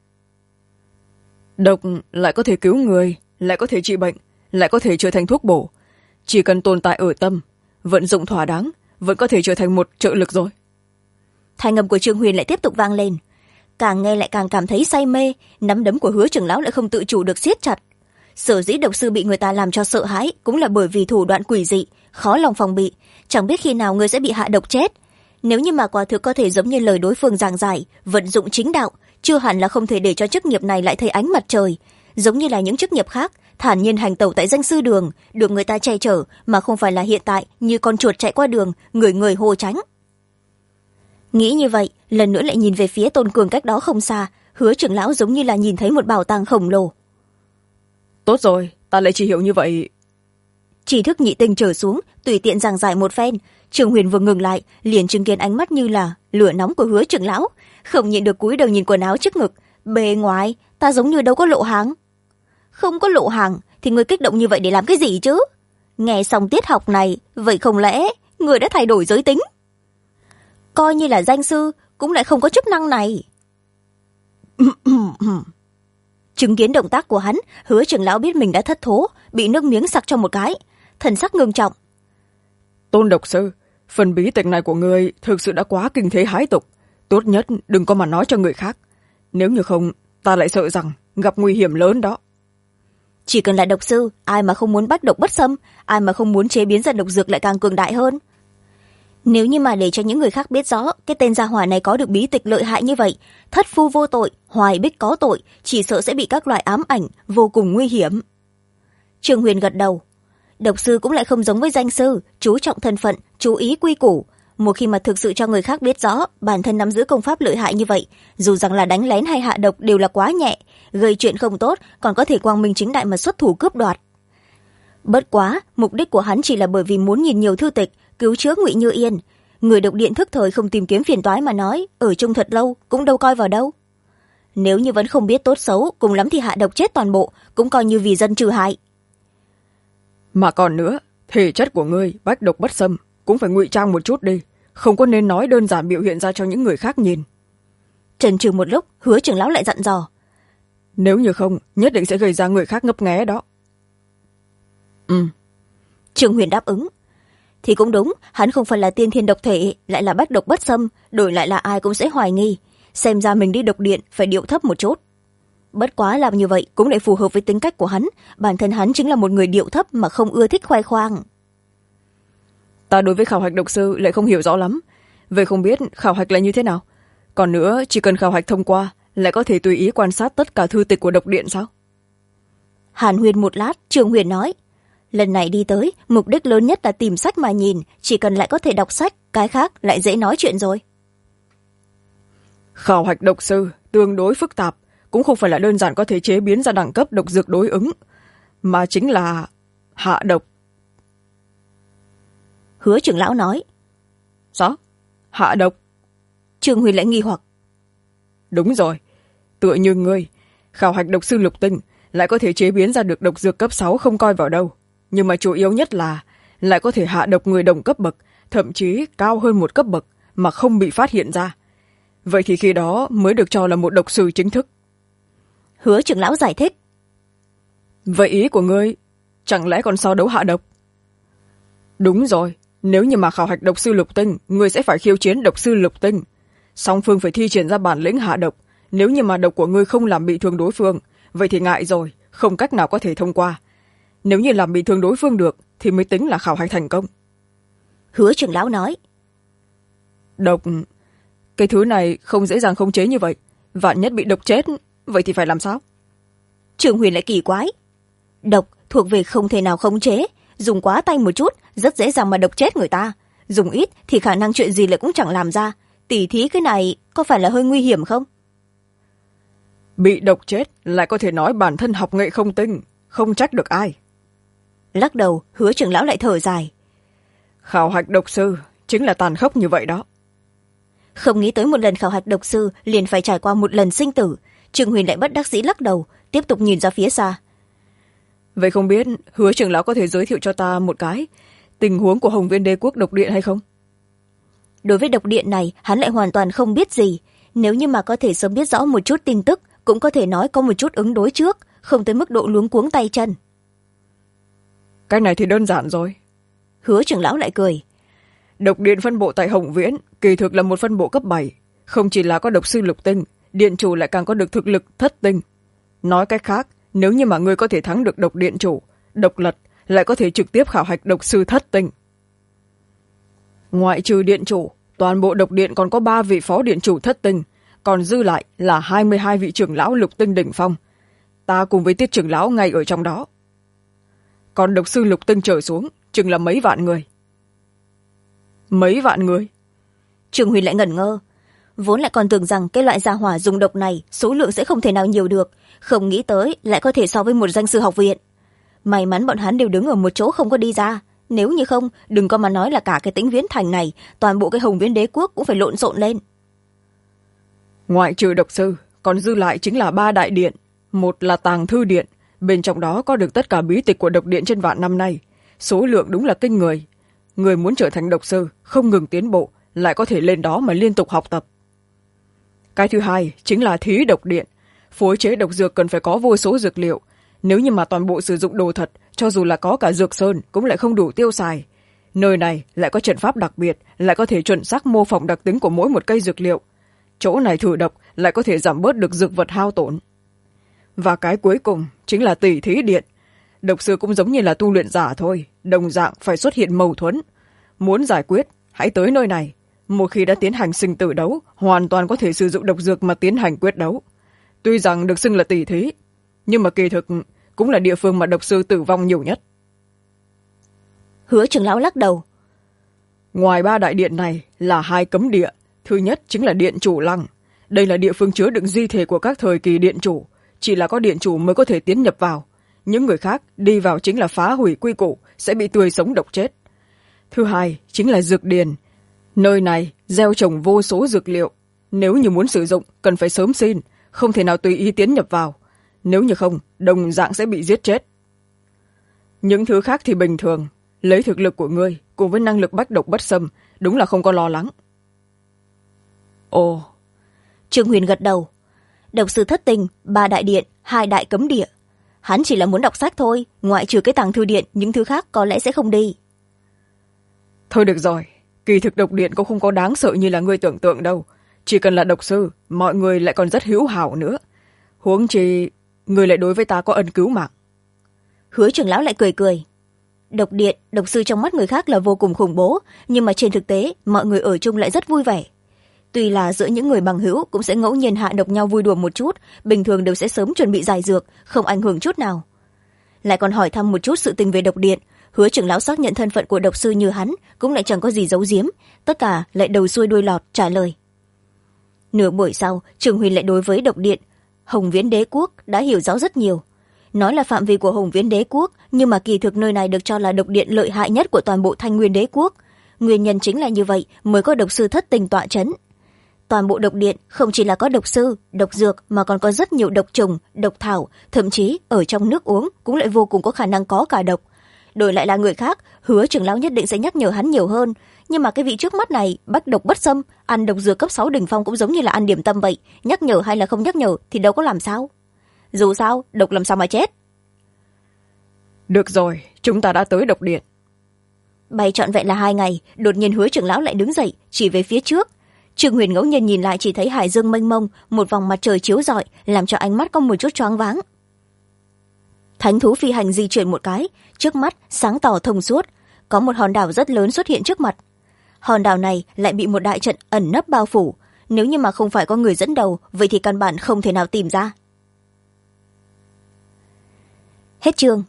Độc lại có thể cứu người, lại có thể trị bệnh, lại có thể trở thành thuốc bổ. Chỉ cần tồn tại ở tâm, vận dụng thỏa đáng, vẫn có thể trở thành một trợ lực rồi. Thanh âm của Trương Huyền lại tiếp tục vang lên. Càng nghe lại càng cảm thấy say mê, nắm đấm của Hứa trưởng lão lại không tự chủ được siết chặt. Sở dĩ độc sư bị người ta làm cho sợ hãi cũng là bởi vì thủ đoạn quỷ dị, khó lòng phòng bị, chẳng biết khi nào người sẽ bị hạ độc chết. Nếu như mà quả thực có thể giống như lời đối phương giảng giải, vận dụng chính đạo, chưa hẳn là không thể để cho chức nghiệp này lại thấy ánh mặt trời. Giống như là những chức nghiệp khác, thản nhiên hành tẩu tại danh sư đường, được người ta che chở, mà không phải là hiện tại như con chuột chạy qua đường, người người hô tránh. Nghĩ như vậy, lần nữa lại nhìn về phía Tôn Cường cách đó không xa, Hứa trưởng lão giống như là nhìn thấy một bảo tàng khổng lồ. Tốt rồi, ta lại chỉ hiểu như vậy. Tri thức nhị tinh trở xuống, tùy tiện giảng giải một phen, Trương Huyền vừa ngừng lại, liền chứng kiến ánh mắt như là lửa nóng của Hứa trưởng lão, không nhịn được cúi đầu nhìn quần áo trước ngực. Bề ngoài, ta giống như đâu có lộ hàng. Không có lộ hàng, thì người kích động như vậy để làm cái gì chứ? Nghe xong tiết học này, vậy không lẽ người đã thay đổi giới tính? Coi như là danh sư, cũng lại không có chức năng này. Chứng kiến động tác của hắn, Hứa trưởng lão biết mình đã thất thố, bị nước miếng sặc cho một cái, thần sắc ngưng trọng. Tôn độc sư, phần bí tịch này của ngươi thực sự đã quá kinh thế hãi tục, tốt nhất đừng có mà nói cho người khác, nếu như không ta lại sợ rằng gặp nguy hiểm lớn đó. Chỉ cần là độc sư, ai mà không muốn bắt độc bất xâm, ai mà không muốn chế biến ra độc dược lại càng cường đại hơn. Nếu như mà để cho những người khác biết rõ cái tên gia hỏa này có được bí tịch lợi hại như vậy, thất phu vô tội, hoài bích có tội, chỉ sợ sẽ bị các loại ám ảnh vô cùng nguy hiểm. Trương Huyền gật đầu. Độc sư cũng lại không giống với danh sư, chú trọng thân phận, chú ý quy củ. Một khi mà thực sự cho người khác biết rõ bản thân nắm giữ công pháp lợi hại như vậy, dù rằng là đánh lén hay hạ độc đều là quá nhẹ, gây chuyện không tốt còn có thể quang minh chính đại mà xuất thủ cướp đoạt. Bất quá, mục đích của hắn chỉ là bởi vì muốn nhìn nhiều thư tịch, cứu chữa Ngụy Như Yên. Người độc điện thức thời không tìm kiếm phiền toái mà nói, ở chung thật lâu cũng đâu coi vào đâu. Nếu như vẫn không biết tốt xấu, cùng lắm thì hạ độc chết toàn bộ, cũng coi như vì dân trừ hại. Mà còn nữa, thể chất của ngươi bách độc bất xâm, cũng phải ngụy trang một chút đi, không có nên nói đơn giản biểu hiện ra cho những người khác nhìn. Chần chừ một lúc, Hứa trưởng lão lại dặn dò. Nếu như không, nhất định sẽ gây ra người khác ngấp nghé đó. Trương Huyền đáp ứng. Thì cũng đúng, hắn không phải là tiên thiên độc thể, lại là bách độc bất xâm, đổi lại là ai cũng sẽ hoài nghi. Xem ra mình đi độc điện phải điệu thấp một chút. Bất quá làm như vậy cũng để phù hợp với tính cách của hắn, bản thân hắn chính là một người điệu thấp mà không ưa thích khoe khoang. Ta đối với khảo hạch độc sư lại không hiểu rõ lắm, vậy không biết khảo hạch là như thế nào. Còn nữa, chỉ cần khảo hạch thông qua lại có thể tùy ý quan sát tất cả thư tịch của độc điện sao? Hàn Huyền một lát, Trương Huyền nói. Lần này đi tới, mục đích lớn nhất là tìm sách mà nhìn, chỉ cần lại có thể đọc sách, cái khác lại dễ nói chuyện rồi. Khảo hạch độc sư tương đối phức tạp, cũng không phải là đơn giản có thể chế biến ra đẳng cấp độc dược đối ứng, mà chính là hạ độc. Hứa trưởng lão nói. Sao? Hạ độc? Trương Huyền lại nghi hoặc. Đúng rồi, tựa như ngươi, khảo hạch độc sư lục tinh lại có thể chế biến ra được độc dược cấp 6 không coi vào đâu, nhưng mà chủ yếu nhất là lại có thể hạ độc người đồng cấp bậc, thậm chí cao hơn một cấp bậc mà không bị phát hiện ra. Vậy thì khi đó mới được cho là một độc sư chính thức. Hứa trưởng lão giải thích. Vậy ý của ngươi chẳng lẽ còn so đấu hạ độc? Đúng rồi, nếu như mà khảo hạch độc sư lục tinh, ngươi sẽ phải khiêu chiến độc sư lục tinh. Song phương phải thi triển ra bản lĩnh hạ độc, nếu như mà độc của ngươi không làm bị thương đối phương, vậy thì ngại rồi, không cách nào có thể thông qua. Nếu như làm bị thương đối phương được thì mới tính là khảo hạch thành công. Hứa trưởng lão nói. Độc, cái thứ này không dễ dàng khống chế như vậy, vạn nhất bị độc chết vậy thì phải làm sao? Trường Huyền lại kỳ quái. Độc thuộc về không thể nào khống chế, dùng quá tay một chút rất dễ dàng mà độc chết người ta, dùng ít thì khả năng chuyện gì lại cũng chẳng làm ra. Tỉ thí cái này có phải là hơi nguy hiểm không? Bị độc chết lại có thể nói bản thân học nghệ không tinh, không trách được ai. Lắc đầu, Hứa trưởng lão lại thở dài. Khảo hạch độc sư chính là tàn khốc như vậy đó. Không nghĩ tới một lần khảo hạch độc sư liền phải trải qua một lần sinh tử. Trường Huyền lại bất đắc dĩ lắc đầu, tiếp tục nhìn ra phía xa. Vậy không biết Hứa trưởng lão có thể giới thiệu cho ta một cái tình huống của Hồng Viên Đế Quốc độc điện hay không? Đối với độc điện này hắn lại hoàn toàn không biết gì. Nếu như mà có thể sớm biết rõ một chút tin tức, cũng có thể nói có một chút ứng đối trước, không tới mức độ luống cuống tay chân. Cái này thì đơn giản rồi. Hứa trưởng lão lại cười. Độc điện phân bộ tại Hồng Viễn kỳ thực là một phân bộ cấp 7, không chỉ là có độc sư lục tinh, điện chủ lại càng có được thực lực thất tinh. Nói cách khác, nếu như mà ngươi có thể thắng được độc điện chủ, độc lật lại có thể trực tiếp khảo hạch độc sư thất tinh. Ngoại trừ điện chủ, toàn bộ độc điện còn có 3 vị phó điện chủ thất tinh, còn dư lại là 22 vị trưởng lão lục tinh đỉnh phong. Ta cùng với Tiết trưởng lão ngay ở trong đó. Còn độc sư lục tinh trở xuống chừng là mấy vạn người. Mấy vạn người? Trường Huyền lại ngẩn ngơ. Vốn lại còn tưởng rằng cái loại gia hỏa dùng độc này số lượng sẽ không thể nào nhiều được, không nghĩ tới lại có thể so với một danh sư học viện. May mắn bọn hắn đều đứng ở một chỗ không có đi ra, nếu như không đừng có mà nói là cả cái Tĩnh Viễn thành này, toàn bộ cái Hồng Viễn Đế Quốc cũng phải lộn xộn lên. Ngoại trừ độc sư còn dư lại chính là 3 đại điện. Một là tàng thư điện, bên trong đó có được tất cả bí tịch của độc điện trên vạn năm nay, số lượng đúng là kinh người. Người muốn trở thành độc sư không ngừng tiến bộ lại có thể lên đó mà liên tục học tập. Cái thứ hai chính là thí độc điện, phối chế độc dược cần phải có vô số dược liệu, nếu như mà toàn bộ sử dụng đồ thật, cho dù là có cả dược sơn cũng lại không đủ tiêu xài. Nơi này lại có trận pháp đặc biệt, lại có thể chuẩn xác mô phỏng đặc tính của mỗi một cây dược liệu. Chỗ này thử độc lại có thể giảm bớt được dược vật hao tổn. Và cái cuối cùng chính là tỷ thí điện. Độc sư cũng giống như là tu luyện giả thôi, đồng dạng phải xuất hiện mâu thuẫn. Muốn giải quyết, hãy tới nơi này. Một khi đã tiến hành sinh tử đấu, hoàn toàn có thể sử dụng độc dược mà tiến hành quyết đấu. Tuy rằng được xưng là tỷ thí, nhưng mà kỳ thực cũng là địa phương mà độc sư tử vong nhiều nhất. Hứa trưởng lão lắc đầu. Ngoài 3 đại điện này là 2 cấm địa. Thứ nhất chính là điện chủ lăng. Đây là địa phương chứa đựng di thể của các thời kỳ điện chủ. Chỉ là có điện chủ mới có thể tiến nhập vào. Những người khác đi vào chính là phá hủy quy củ, sẽ bị tươi sống độc chết. Thứ hai chính là dược điền. Nơi này gieo trồng vô số dược liệu. Nếu như muốn sử dụng, cần phải sớm xin, không thể nào tùy ý tiến nhập vào. Nếu như không, đồng dạng sẽ bị giết chết. Những thứ khác thì bình thường. Lấy thực lực của ngươi cùng với năng lực bách độc bất xâm, đúng là không có lo lắng. Ồ. Trương Huyền gật đầu. Độc sư thất tinh, 3 đại điện, 2 đại cấm địa. Hắn chỉ là muốn đọc sách thôi, ngoại trừ cái tàng thư điện, những thứ khác có lẽ sẽ không đi. Thôi được rồi, kỳ thực độc điện cũng không có đáng sợ như là ngươi tưởng tượng đâu. Chỉ cần là độc sư, mọi người lại còn rất hữu hảo nữa. Huống chi, người lại đối với ta có ân cứu mạng. Hứa trưởng lão lại cười cười. Độc điện, độc sư trong mắt người khác là vô cùng khủng bố, nhưng mà trên thực tế, mọi người ở chung lại rất vui vẻ. Tuy là giữa những người bằng hữu cũng sẽ ngẫu nhiên hạ độc nhau vui đùa một chút, bình thường đều sẽ sớm chuẩn bị giải dược, không ảnh hưởng chút nào. Lại còn hỏi thăm một chút sự tình về độc điện, Hứa trưởng lão xác nhận thân phận của độc sư như hắn, cũng lại chẳng có gì giấu giếm, tất cả lại đầu xuôi đuôi lọt trả lời. Nửa buổi sau, Trường Huyền lại đối với độc điện Hồng Viễn Đế Quốc đã hiểu rõ rất nhiều. Nói là phạm vi của Hồng Viễn Đế Quốc, nhưng mà kỳ thực nơi này được cho là độc điện lợi hại nhất của toàn bộ Thanh Nguyên Đế Quốc. Nguyên nhân chính là như vậy mới có độc sư thất tình tọa chấn. Toàn bộ độc điện không chỉ là có độc sư, độc dược mà còn có rất nhiều độc trùng, độc thảo, thậm chí ở trong nước uống cũng lại vô cùng có khả năng có cả độc. Đổi lại là người khác, Hứa trưởng lão nhất định sẽ nhắc nhở hắn nhiều hơn, nhưng mà cái vị trước mắt này bách độc bất xâm, ăn độc dược cấp 6 đỉnh phong cũng giống như là ăn điểm tâm vậy, nhắc nhở hay là không nhắc nhở thì đâu có làm sao. Dù sao, độc làm sao mà chết. Được rồi, chúng ta đã tới độc điện. Bay trọn vẹn là 2 ngày, đột nhiên Hứa trưởng lão lại đứng dậy, chỉ về phía trước. Trương Huyền ngẫu nhiên nhìn lại chỉ thấy hải dương mênh mông, một vòng mặt trời chiếu rọi, làm cho ánh mắt có một chút choáng váng. Thánh thú phi hành di chuyển một cái, trước mắt sáng tỏ thông suốt, có một hòn đảo rất lớn xuất hiện trước mặt. Hòn đảo này lại bị một đại trận ẩn nấp bao phủ, nếu như mà không phải có người dẫn đầu, vậy thì căn bản không thể nào tìm ra. Hết chương.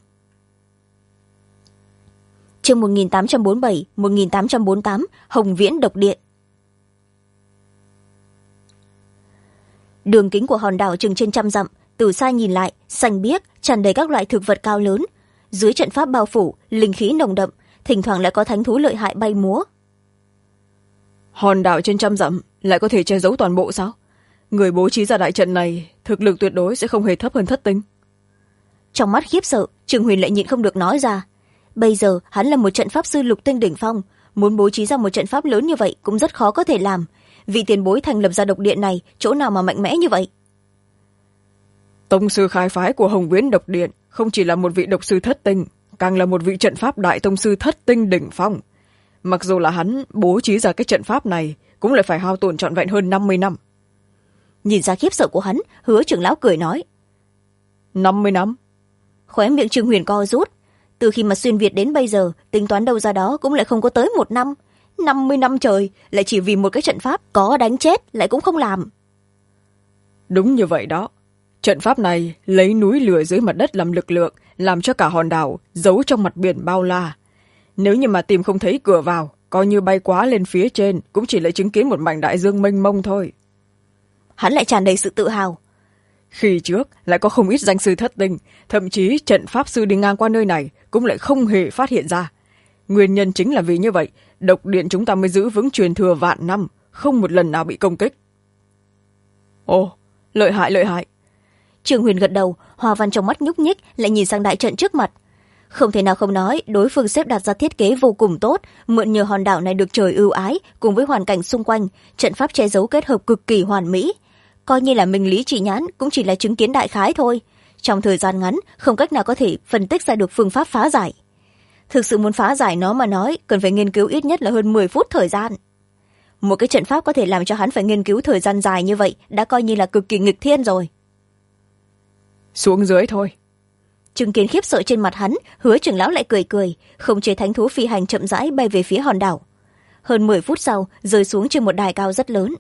Chương 1847, 1848, Hồng Viễn độc điện. Đường kính của hòn đảo chừng trên 100 dặm, từ xa nhìn lại, xanh biếc, tràn đầy các loại thực vật cao lớn. Dưới trận pháp bao phủ, linh khí nồng đậm, thỉnh thoảng lại có thánh thú lợi hại bay múa. Hòn đảo trên 100 dặm lại có thể che giấu toàn bộ sao? Người bố trí ra đại trận này, thực lực tuyệt đối sẽ không hề thấp hơn thất tinh. Trong mắt khiếp sợ, Trương Huyền lại nhịn không được nói ra. Bây giờ hắn là một trận pháp sư lục tinh đỉnh phong, muốn bố trí ra một trận pháp lớn như vậy cũng rất khó có thể làm. Vị tiền bối thành lập ra độc điện này, chỗ nào mà mạnh mẽ như vậy? Tông sư khai phái của Hồng Viễn độc điện không chỉ là một vị độc sư thất tinh, càng là một vị trận pháp đại tông sư thất tinh đỉnh phong. Mặc dù là hắn bố trí ra cái trận pháp này, cũng lại phải hao tổn trọn vẹn hơn 50 năm. Nhìn ra khiếp sợ của hắn, Hứa trưởng lão cười nói. 50 năm? Khóe miệng Trương Huyền co rút. Từ khi mà xuyên Việt đến bây giờ, tính toán đâu ra đó cũng lại không có tới 1 năm. 50 năm trời, lại chỉ vì một cái trận pháp có đánh chết lại cũng không làm. Đúng như vậy đó. Trận pháp này lấy núi lửa dưới mặt đất làm lực lượng, làm cho cả hòn đảo giấu trong mặt biển bao la. Nếu như mà tìm không thấy cửa vào, coi như bay quá lên phía trên, cũng chỉ lại chứng kiến một mảnh đại dương mênh mông thôi. Hắn lại tràn đầy sự tự hào. Khi trước lại có không ít danh sư thất tinh, thậm chí trận pháp sư đi ngang qua nơi này cũng lại không hề phát hiện ra. Nguyên nhân chính là vì như vậy, độc điện chúng ta mới giữ vững truyền thừa vạn năm, không một lần nào bị công kích. Ồ, lợi hại lợi hại. Trương Huyền gật đầu, hoa văn trong mắt nhúc nhích, lại nhìn sang đại trận trước mặt. Không thể nào không nói, đối phương xếp đặt ra thiết kế vô cùng tốt, mượn nhờ hòn đảo này được trời ưu ái, cùng với hoàn cảnh xung quanh, trận pháp che giấu kết hợp cực kỳ hoàn mỹ. Coi như là minh lý chỉ nhãn, cũng chỉ là chứng kiến đại khái thôi. Trong thời gian ngắn, không cách nào có thể phân tích ra được phương pháp phá giải. Thực sự muốn phá giải nó mà nói, cần phải nghiên cứu ít nhất là hơn 10 phút thời gian. Một cái trận pháp có thể làm cho hắn phải nghiên cứu thời gian dài như vậy, đã coi như là cực kỳ nghịch thiên rồi. Xuống dưới thôi. Chứng kiến khiếp sợ trên mặt hắn, Hứa trưởng lão lại cười cười, không chế thánh thú phi hành chậm rãi bay về phía hòn đảo. Hơn 10 phút sau, rơi xuống trên một đài cao rất lớn.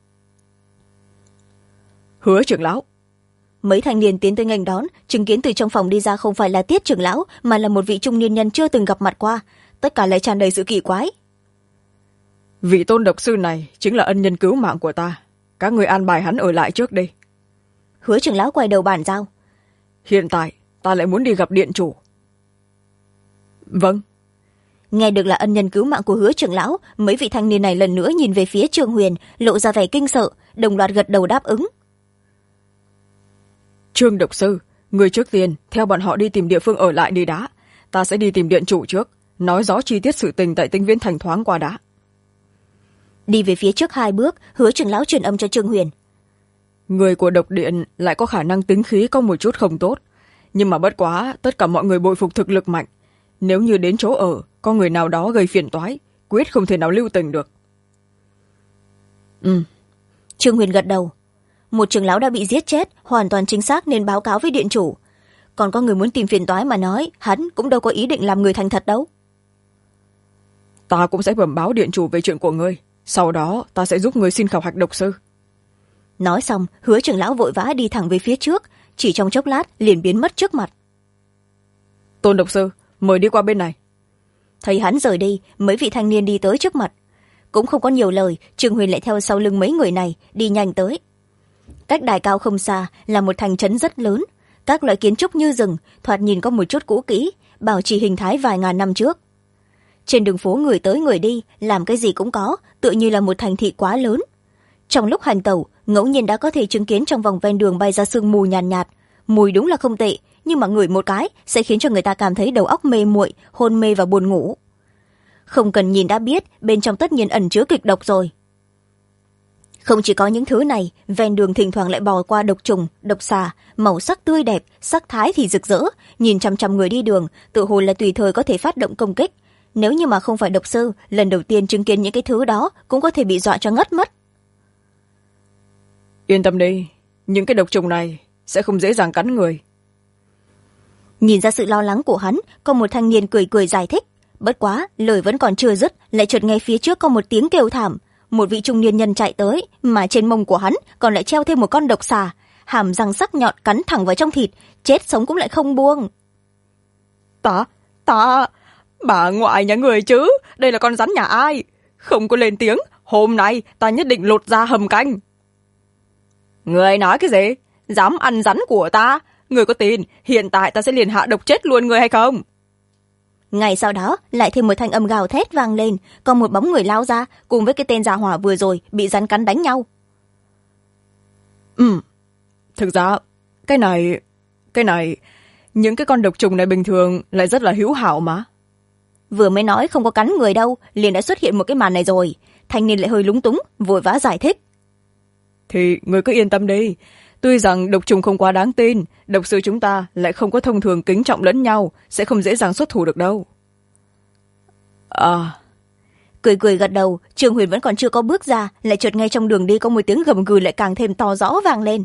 Hứa trưởng lão. Mấy thanh niên tiến tới nghênh đón, chứng kiến từ trong phòng đi ra không phải là Tiết trưởng lão, mà là một vị trung niên nhân chưa từng gặp mặt qua. Tất cả lại tràn đầy sự kỳ quái. Vị tôn độc sư này chính là ân nhân cứu mạng của ta. Các người an bài hắn ở lại trước đi. Hứa trưởng lão quay đầu bàn giao. Hiện tại ta lại muốn đi gặp điện chủ. Vâng. Nghe được là ân nhân cứu mạng của Hứa trưởng lão, mấy vị thanh niên này lần nữa nhìn về phía Trương Huyền, lộ ra vẻ kinh sợ, đồng loạt gật đầu đáp ứng. Trương độc sư, người trước tiên theo bọn họ đi tìm địa phương ở lại đi đã. Ta sẽ đi tìm điện chủ trước, nói rõ chi tiết sự tình tại Tinh Viễn Thành thoáng qua đã. Đi về phía trước 2 bước, Hứa trưởng lão truyền âm cho Trương Huyền. Người của độc điện lại có khả năng tính khí có một chút không tốt, nhưng mà bất quá tất cả mọi người bội phục thực lực mạnh. Nếu như đến chỗ ở có người nào đó gây phiền toái, quyết không thể nào lưu tình được. Trương Huyền gật đầu. Một trưởng lão đã bị giết chết, hoàn toàn chính xác nên báo cáo với điện chủ. Còn có người muốn tìm phiền toái mà nói, hắn cũng đâu có ý định làm người thành thật đâu. Ta cũng sẽ bẩm báo điện chủ về chuyện của ngươi, sau đó ta sẽ giúp ngươi xin khảo hạch độc sư. Nói xong, Hứa trưởng lão vội vã đi thẳng về phía trước, chỉ trong chốc lát liền biến mất trước mặt. Tôn độc sư, mời đi qua bên này. Thấy hắn rời đi, mấy vị thanh niên đi tới trước mặt. Cũng không có nhiều lời, Trương Huyền lại theo sau lưng mấy người này, đi nhanh tới. Cách đài cao không xa là một thành trấn rất lớn, các loại kiến trúc như rừng, thoạt nhìn có một chút cũ kỹ, bảo trì hình thái vài ngàn năm trước. Trên đường phố người tới người đi, làm cái gì cũng có, tựa như là một thành thị quá lớn. Trong lúc hành tẩu, ngẫu nhiên đã có thể chứng kiến trong vòng ven đường bay ra sương mù nhàn nhạt, mùi đúng là không tệ, nhưng mà ngửi một cái sẽ khiến cho người ta cảm thấy đầu óc mê muội, hôn mê và buồn ngủ. Không cần nhìn đã biết, bên trong tất nhiên ẩn chứa kịch độc rồi. Không chỉ có những thứ này, ven đường thỉnh thoảng lại bò qua độc trùng, độc xà, màu sắc tươi đẹp, sắc thái thì rực rỡ, nhìn chằm chằm người đi đường, tự hồ là tùy thời có thể phát động công kích. Nếu như mà không phải độc sư, lần đầu tiên chứng kiến những cái thứ đó cũng có thể bị dọa cho ngất mất. Yên tâm đi, những cái độc trùng này sẽ không dễ dàng cắn người. Nhìn ra sự lo lắng của hắn, có một thanh niên cười cười giải thích. Bất quá, lời vẫn còn chưa dứt, lại chợt nghe phía trước có một tiếng kêu thảm. Một vị trung niên nhân chạy tới, mà trên mông của hắn còn lại treo thêm một con độc xà, hàm răng sắc nhọn cắn thẳng vào trong thịt, chết sống cũng lại không buông. Ta bà ngoại nhà người chứ, đây là con rắn nhà ai? Không có lên tiếng, hôm nay ta nhất định lột ra hầm canh. Người nói cái gì? Dám ăn rắn của ta? Người có tin hiện tại ta sẽ liền hạ độc chết luôn người hay không? Ngay sau đó lại thêm một thanh âm gào thét vang lên, còn một bóng người lao ra cùng với cái tên gia hỏa vừa rồi bị rắn cắn đánh nhau. Thực ra cái này những cái con độc trùng này bình thường lại rất là hữu hảo mà. Vừa mới nói không có cắn người đâu, liền đã xuất hiện một cái màn này rồi. Thanh niên lại hơi lúng túng, vội vã giải thích. Thì người cứ yên tâm đi, tuy rằng độc trùng không quá đáng tin, độc sư chúng ta lại không có thông thường kính trọng lẫn nhau, sẽ không dễ dàng xuất thủ được đâu. Cười cười gật đầu, Trương Huyền vẫn còn chưa có bước ra, lại chợt nghe trong đường đi có một tiếng gầm gừ lại càng thêm to rõ vang lên.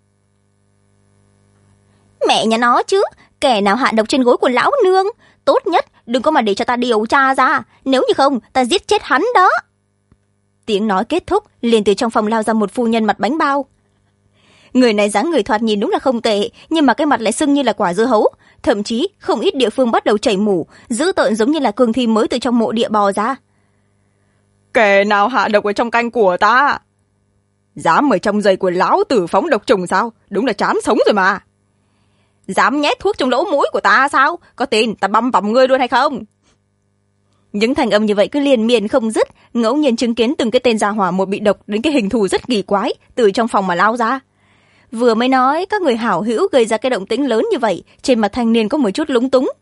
Mẹ nhà nó chứ, kẻ nào hạ độc trên gối của lão nương, tốt nhất đừng có mà để cho ta điều tra ra, nếu như không ta giết chết hắn đó. Tiếng nói kết thúc, liền từ trong phòng lao ra một phu nhân mặt bánh bao. Người này dáng người thoạt nhìn đúng là không tệ, nhưng mà cái mặt lại sưng như là quả dưa hấu, thậm chí không ít địa phương bắt đầu chảy mủ, dữ tợn giống như là cương thi mới từ trong mộ địa bò ra. Kẻ nào hạ độc ở trong canh của ta? Dám ở trong giày của lão tử phóng độc trùng sao? Đúng là chán sống rồi mà. Dám nhét thuốc trong lỗ mũi của ta sao? Có tin ta băm vằm ngươi luôn hay không? Những thanh âm như vậy cứ liên miên không dứt, ngẫu nhiên chứng kiến từng cái tên gia hỏa một bị độc đến cái hình thù rất kỳ quái từ trong phòng mà lao ra. Vừa mới nói các người hảo hữu gây ra cái động tĩnh lớn như vậy, trên mặt thanh niên có một chút lúng túng.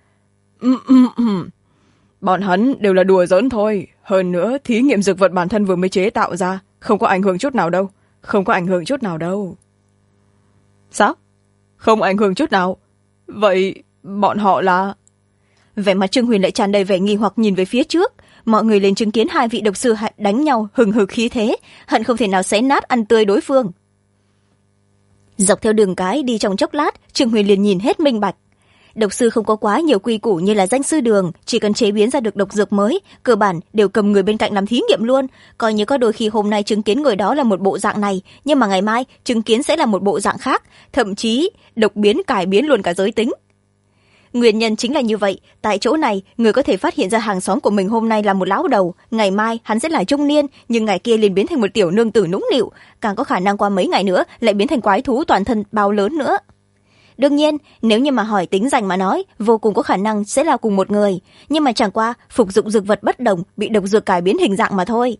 Bọn hắn đều là đùa giỡn thôi, hơn nữa thí nghiệm dược vật bản thân vừa mới chế tạo ra, không có ảnh hưởng chút nào đâu, không có ảnh hưởng chút nào đâu. Sao? Không ảnh hưởng chút nào? Vậy bọn họ là... Vẻ mặt Trương Huyền lại tràn đầy vẻ nghi hoặc nhìn về phía trước. Mọi người lên chứng kiến hai vị độc sư đánh nhau hừng hực khí thế, hận không thể nào xé nát ăn tươi đối phương. Dọc theo đường cái đi trong chốc lát, Trương Huyền liền nhìn hết minh bạch. Độc sư không có quá nhiều quy củ như là danh sư đường, chỉ cần chế biến ra được độc dược mới, cơ bản đều cầm người bên cạnh làm thí nghiệm luôn. Coi như có đôi khi hôm nay chứng kiến người đó là một bộ dạng này, nhưng mà ngày mai chứng kiến sẽ là một bộ dạng khác, thậm chí độc biến cải biến luôn cả giới tính. Nguyên nhân chính là như vậy, tại chỗ này người có thể phát hiện ra hàng xóm của mình hôm nay là một lão đầu, ngày mai hắn sẽ là trung niên, nhưng ngày kia liền biến thành một tiểu nương tử nũng nịu, càng có khả năng qua mấy ngày nữa lại biến thành quái thú toàn thân bao lớn nữa. Đương nhiên, nếu như mà hỏi tính danh mà nói, vô cùng có khả năng sẽ là cùng một người, nhưng mà chẳng qua phục dụng dược vật bất đồng, bị độc dược cải biến hình dạng mà thôi.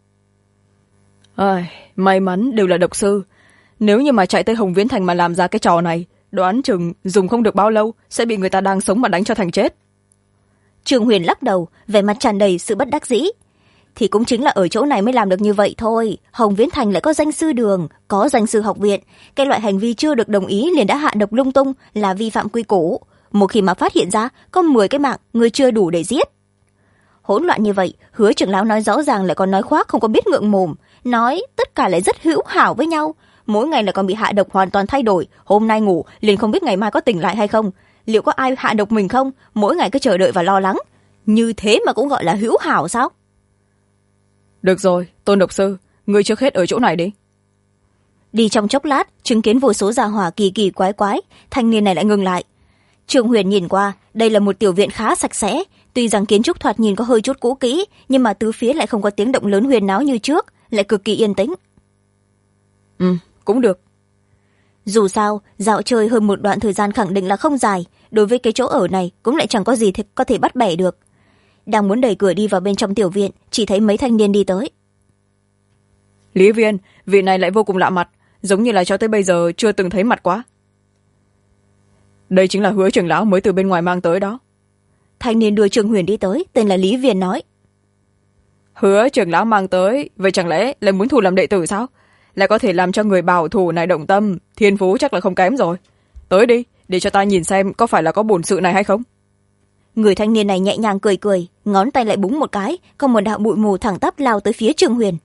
May mắn đều là độc sư, nếu như mà chạy tới Hồng Viễn Thành mà làm ra cái trò này, đoán chừng dùng không được bao lâu sẽ bị người ta đang sống mà đánh cho thành chết. Trương Huyền lắc đầu, vẻ mặt tràn đầy sự bất đắc dĩ. Thì cũng chính là ở chỗ này mới làm được như vậy thôi. Hồng Viễn Thành lại có danh sư đường, có danh sư học viện, cái loại hành vi chưa được đồng ý liền đã hạ độc lung tung là vi phạm quy củ. Một khi mà phát hiện ra có 10 cái mạng người chưa đủ để giết. Hỗn loạn như vậy, Hứa trưởng lão nói rõ ràng lại còn nói khoác không có biết ngượng mồm, nói tất cả lại rất hữu hảo với nhau. Mỗi ngày là còn bị hạ độc hoàn toàn thay đổi, hôm nay ngủ liền không biết ngày mai có tỉnh lại hay không, liệu có ai hạ độc mình không, mỗi ngày cứ chờ đợi và lo lắng, như thế mà cũng gọi là hữu hảo sao? Được rồi, Tôn độc sư, ngươi trước hết ở chỗ này đi. Đi trong chốc lát, chứng kiến vô số gia hỏa kỳ kỳ quái quái, thanh niên này lại ngừng lại. Trương Huyền nhìn qua, đây là một tiểu viện khá sạch sẽ, tuy rằng kiến trúc thoạt nhìn có hơi chút cũ kỹ, nhưng mà tứ phía lại không có tiếng động lớn huyền náo như trước, lại cực kỳ yên tĩnh. Cũng được. Dù sao, dạo chơi hơn một đoạn thời gian khẳng định là không dài, đối với cái chỗ ở này cũng lại chẳng có gì có thể bắt bẻ được. Đang muốn đẩy cửa đi vào bên trong tiểu viện, chỉ thấy mấy thanh niên đi tới. Lý Viên, vị này lại vô cùng lạ mặt, giống như là cho tới bây giờ chưa từng thấy mặt quá. Đây chính là Hứa trưởng lão mới từ bên ngoài mang tới đó. Thanh niên đưa Trương Huyền đi tới, tên là Lý Viên nói. Hứa trưởng lão mang tới, vậy chẳng lẽ lại muốn thu làm đệ tử sao? Lại có thể làm cho người bảo thủ này động tâm, thiên phú chắc là không kém rồi. Tới đi, để cho ta nhìn xem có phải là có bổn sự này hay không. Người thanh niên này nhẹ nhàng cười cười, ngón tay lại búng một cái, có một đạo bụi mù thẳng tắp lao tới phía Trương Huyền.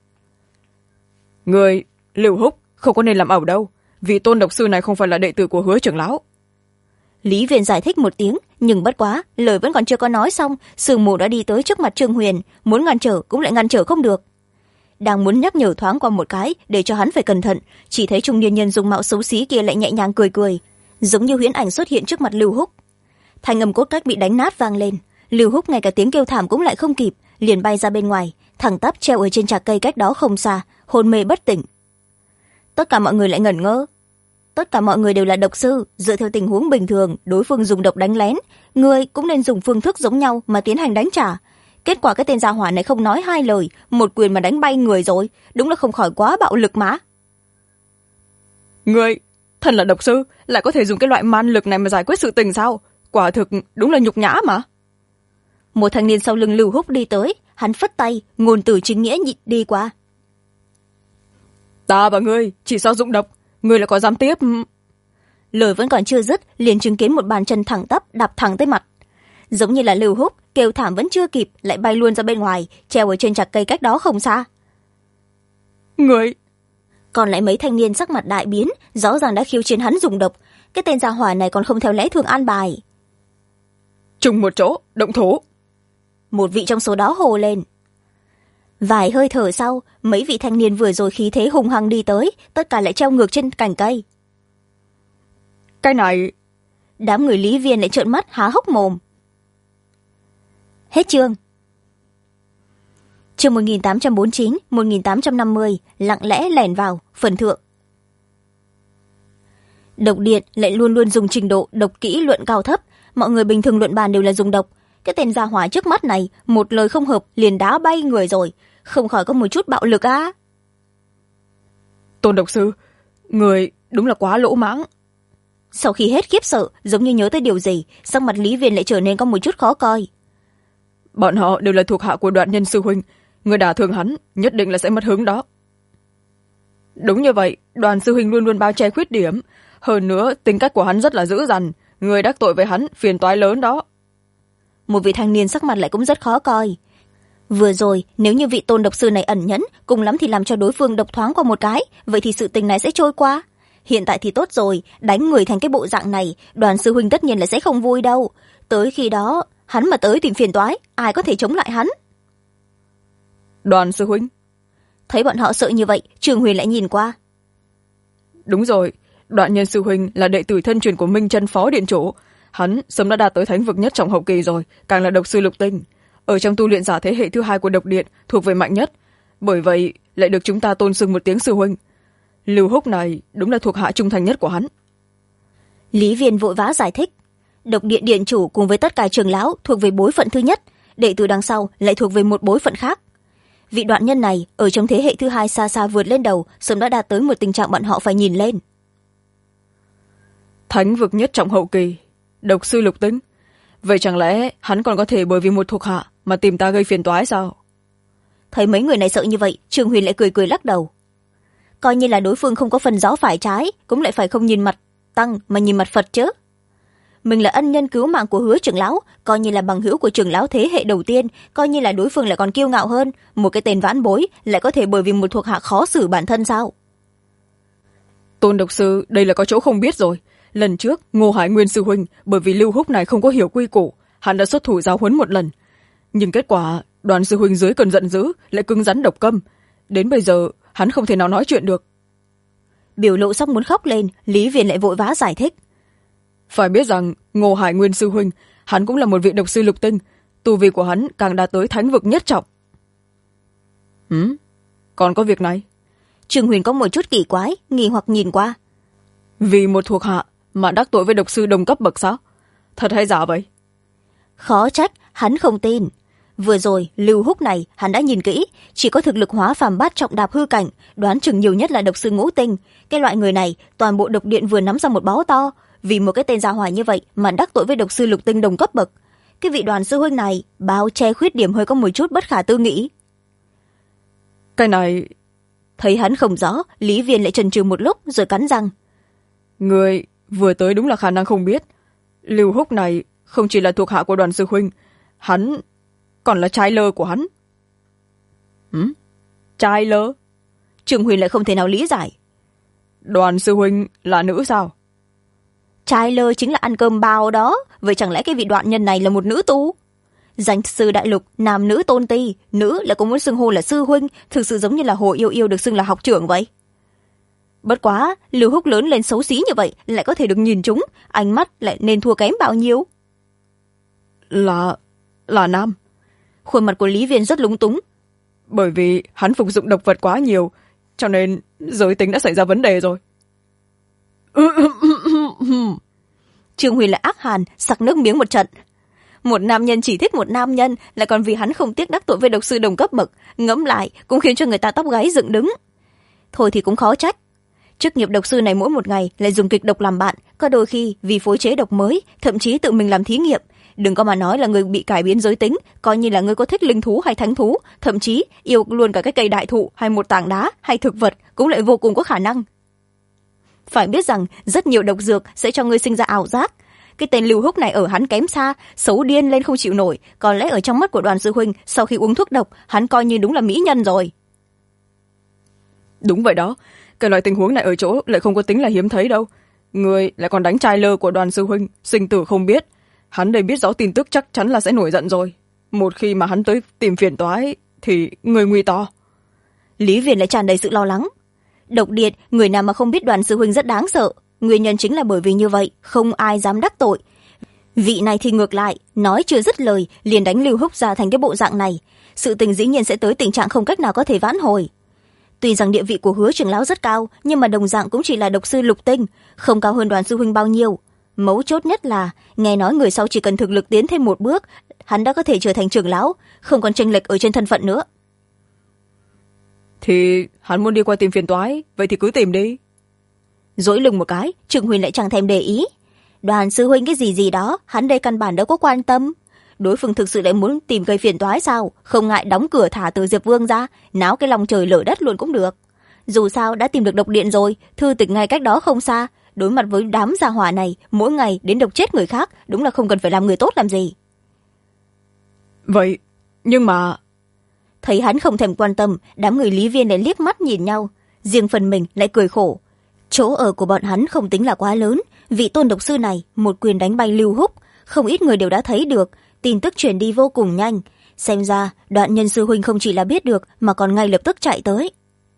Người, Lưu Húc, không có nên làm ẩu đâu, vì Tôn độc sư này không phải là đệ tử của Hứa trưởng lão. Lý Viên giải thích một tiếng, nhưng bất quá, lời vẫn còn chưa có nói xong, sương mù đã đi tới trước mặt Trương Huyền, muốn ngăn trở cũng lại ngăn trở không được. Đang muốn nhắc nhở thoáng qua một cái để cho hắn phải cẩn thận, chỉ thấy trung niên nhân dung mạo xấu xí kia lại nhẹ nhàng cười cười, giống như huyễn ảnh xuất hiện trước mặt Lưu Húc. thanh âm cốt cách bị đánh nát vang lên. Lưu Húc ngay cả tiếng kêu thảm cũng lại không kịp, liền bay ra bên ngoài, thẳng tắp treo ở trên trạc cây cách đó không xa, hôn mê bất tỉnh. Tất cả mọi người lại ngẩn ngơ. Tất cả mọi người đều là độc sư, dựa theo tình huống bình thường, đối phương dùng độc đánh lén, người cũng nên dùng phương thức giống nhau mà tiến hành đánh trả. Kết quả cái tên gia hỏa này không nói hai lời, một quyền mà đánh bay người rồi, đúng là không khỏi quá bạo lực mà. Người thân là độc sư lại có thể dùng cái loại man lực này mà giải quyết sự tình sao? Quả thực đúng là nhục nhã mà. Một thanh niên sau lưng Lưu Húc đi tới, hắn phất tay, ngôn từ chính nghĩa nhịn đi qua. Ta và ngươi chỉ so dụng độc, ngươi lại có dám tiếp? Lời vẫn còn chưa dứt, liền chứng kiến một bàn chân thẳng tắp đạp thẳng tới mặt. Giống như là Lưu Húc kêu thảm vẫn chưa kịp, lại bay luôn ra bên ngoài, treo ở trên trạc cây cách đó không xa. Ngươi! Còn lại mấy thanh niên sắc mặt đại biến, rõ ràng đã khiêu chiến hắn dùng độc, cái tên gia hỏa này còn không theo lẽ thường an bài. Trùng một chỗ, động thủ! Một vị trong số đó hồ lên. Vài hơi thở sau, mấy vị thanh niên vừa rồi khí thế hùng hăng đi tới, tất cả lại treo ngược trên cành cây. Cái này... Đám người Lý Viên lại trợn mắt há hốc mồm. Hết chương. Chương 1849, 1850, lặng lẽ lẻn vào, phần thượng. Độc điện lại luôn luôn dùng trình độ độc kỹ luận cao thấp, mọi người bình thường luận bàn đều là dùng độc. Cái tên gia hỏa trước mắt này, một lời không hợp liền đá bay người rồi, không khỏi có một chút bạo lực á. Tôn độc sư, người đúng là quá lỗ mãng. Sau khi hết khiếp sợ, giống như nhớ tới điều gì, sắc mặt Lý Viên lại trở nên có một chút khó coi. Bọn họ đều là thuộc hạ của Đoạn Nhân sư huynh, người đả thương hắn nhất định là sẽ mất hứng đó. Đúng như vậy, Đoàn sư huynh luôn luôn bao che khuyết điểm, hơn nữa tính cách của hắn rất là dữ dằn, người đắc tội với hắn phiền toái lớn đó. Một vị thanh niên sắc mặt lại cũng rất khó coi. Vừa rồi, nếu như vị Tôn độc sư này ẩn nhẫn, cùng lắm thì làm cho đối phương độc thoáng qua một cái, vậy thì sự tình này sẽ trôi qua. Hiện tại thì tốt rồi, đánh người thành cái bộ dạng này, Đoàn sư huynh tất nhiên là sẽ không vui đâu. Tới khi đó, hắn mà tới tìm phiền toái, ai có thể chống lại hắn? Đoàn sư huynh. Thấy bọn họ sợ như vậy, Trường Huyền lại nhìn qua. Đúng rồi, Đoạn Nhân sư huynh là đệ tử thân truyền của Minh Chân phó điện chủ, hắn sớm đã đạt tới thánh vực nhất trọng hậu kỳ rồi, càng là độc sư lục tinh, ở trong tu luyện giả thế hệ thứ hai của độc điện, thuộc về mạnh nhất, bởi vậy lại được chúng ta tôn xưng một tiếng sư huynh. Lưu Húc này đúng là thuộc hạ trung thành nhất của hắn. Lý Viên vội vã giải thích. Độc điện điện chủ cùng với tất cả trưởng lão thuộc về bối phận thứ nhất, đệ tử đằng sau lại thuộc về một bối phận khác. Vị Đoạn Nhân này ở trong thế hệ thứ hai xa xa vượt lên đầu, sớm đã đạt tới một tình trạng bọn họ phải nhìn lên. Thánh vực nhất trọng hậu kỳ, độc sư lục tinh, vậy chẳng lẽ hắn còn có thể bởi vì một thuộc hạ mà tìm ta gây phiền toái sao? Thấy mấy người này sợ như vậy, Trường Huyền lại cười cười lắc đầu. Coi như là đối phương không có phần gió phải trái, cũng lại phải không nhìn mặt tăng mà nhìn mặt Phật chứ. Mình là ân nhân cứu mạng của Hứa trưởng lão, coi như là bằng hữu của trưởng lão thế hệ đầu tiên, coi như là đối phương lại còn kiêu ngạo hơn, một cái tên vãn bối lại có thể bởi vì một thuộc hạ khó xử bản thân sao? Tôn độc sư đây là có chỗ không biết rồi. Lần trước Ngô Hải Nguyên sư huynh bởi vì Lưu Húc này không có hiểu quy củ, hắn đã xuất thủ giáo huấn một lần, nhưng kết quả Đoàn sư huynh dưới cơn giận dữ lại cứng rắn độc câm, đến bây giờ hắn không thể nào nói chuyện được. Biểu lộ sắp muốn khóc lên, Lý Viên lại vội vã giải thích. Phải biết rằng Ngô Hải Nguyên sư huynh, hắn cũng là một vị độc sư lục tinh, tu vi của hắn càng đạt tới thánh vực nhất trọng. Còn có việc này? Trường Huyền có một chút kỳ quái, nghi hoặc nhìn qua. Vì một thuộc hạ mà đắc tội với độc sư đồng cấp bậc sao? Thật hay giả vậy? Khó trách, hắn không tin. Vừa rồi, Lưu Húc này, hắn đã nhìn kỹ, chỉ có thực lực hóa phàm bát trọng đạp hư cảnh, đoán chừng nhiều nhất là độc sư ngũ tinh. Cái loại người này, toàn bộ độc điện vừa nắm ra một bó to, vì một cái tên gia hỏa như vậy mà đắc tội với độc sư lục tinh đồng cấp bậc. Cái vị Đoàn sư huynh này, bao che khuyết điểm hơi có một chút bất khả tư nghị. Cái này... Thấy hắn không rõ, Lý Viên lại chần chừ một lúc rồi cắn răng. Người vừa tới đúng là khả năng không biết. Lưu Húc này không chỉ là thuộc hạ của Đoàn sư huynh, hắn còn là trai lơ của hắn. Trai lơ? Trường Huyền lại không thể nào lý giải. Đoàn sư huynh là nữ sao? Trai lơ chính là ăn cơm bao đó, vậy chẳng lẽ cái vị Đoạn Nhân này là một nữ tu? Danh sư đại lục, nam nữ tôn ti, nữ lại cũng muốn xưng hô là sư huynh, thực sự giống như là Hồ Yêu Yêu được xưng là học trưởng vậy. Bất quá, Lưu Húc lớn lên xấu xí như vậy lại có thể được nhìn trúng, ánh mắt lại nên thua kém bao nhiêu? là nam. Khuôn mặt của Lý Viên rất lúng túng. Bởi vì hắn phục dụng độc vật quá nhiều, cho nên giới tính đã xảy ra vấn đề rồi. Trương Huyền lại ác hàn, sặc nước miếng một trận. Một nam nhân chỉ thích một nam nhân, lại còn vì hắn không tiếc đắc tội với độc sư đồng cấp bậc, ngẫm lại cũng khiến cho người ta tóc gáy dựng đứng. Thôi thì cũng khó trách. Chức nghiệp độc sư này mỗi một ngày lại dùng kịch độc làm bạn, có đôi khi vì phối chế độc mới, thậm chí tự mình làm thí nghiệm. Đừng có mà nói là người bị cải biến giới tính, coi như là người có thích linh thú hay thánh thú, thậm chí yêu luôn cả cái cây đại thụ hay một tảng đá hay thực vật cũng lại vô cùng có khả năng. Phải biết rằng rất nhiều độc dược sẽ cho ngươi sinh ra ảo giác. Cái tên Lưu Húc này ở hắn kém xa, xấu điên lên không chịu nổi, còn lẽ ở trong mắt của Đoàn sư huynh, sau khi uống thuốc độc, hắn coi như đúng là mỹ nhân rồi. Đúng vậy đó, cái loại tình huống này ở chỗ lại không có tính là hiếm thấy đâu. Người lại còn đánh trai lơ của Đoàn sư huynh, sinh tử không biết. Hắn đây biết rõ tin tức chắc chắn là sẽ nổi giận rồi. Một khi mà hắn tới tìm phiền toái thì người nguy to. Lý Viễn lại tràn đầy sự lo lắng. Độc điệt, người nào mà không biết Đoàn sư huynh rất đáng sợ. Nguyên nhân chính là bởi vì như vậy, không ai dám đắc tội. Vị này thì ngược lại, nói chưa dứt lời, liền đánh Lưu Húc ra thành cái bộ dạng này. Sự tình dĩ nhiên sẽ tới tình trạng không cách nào có thể vãn hồi. Tuy rằng địa vị của Hứa trưởng lão rất cao, nhưng mà đồng dạng cũng chỉ là độc sư lục tinh, không cao hơn Đoàn sư huynh bao nhiêu. Mấu chốt nhất là, nghe nói người sau chỉ cần thực lực tiến thêm một bước, hắn đã có thể trở thành trưởng lão, không còn chênh lệch ở trên thân phận nữa. Thì hắn muốn đi qua tìm phiền toái, vậy thì cứ tìm đi. Dỗi lưng một cái, Trương Huyền lại chẳng thèm để ý. Đoàn sư huynh cái gì gì đó, hắn đây căn bản đâu có quan tâm. Đối phương thực sự lại muốn tìm gây phiền toái sao, không ngại đóng cửa thả từ Diệp Vương ra, náo cái lòng trời lở đất luôn cũng được. Dù sao đã tìm được độc điện rồi, thư tịch ngay cách đó không xa, đối mặt với đám gia hỏa này, mỗi ngày đến độc chết người khác, đúng là không cần phải làm người tốt làm gì. Vậy, nhưng mà... Thấy hắn không thèm quan tâm, đám người Lý Viên lại liếc mắt nhìn nhau, riêng phần mình lại cười khổ. Chỗ ở của bọn hắn không tính là quá lớn, vị tôn độc sư này một quyền đánh bay Lưu Húc, không ít người đều đã thấy được, tin tức truyền đi vô cùng nhanh. Xem ra Đoạn Nhân sư huynh không chỉ là biết được mà còn ngay lập tức chạy tới.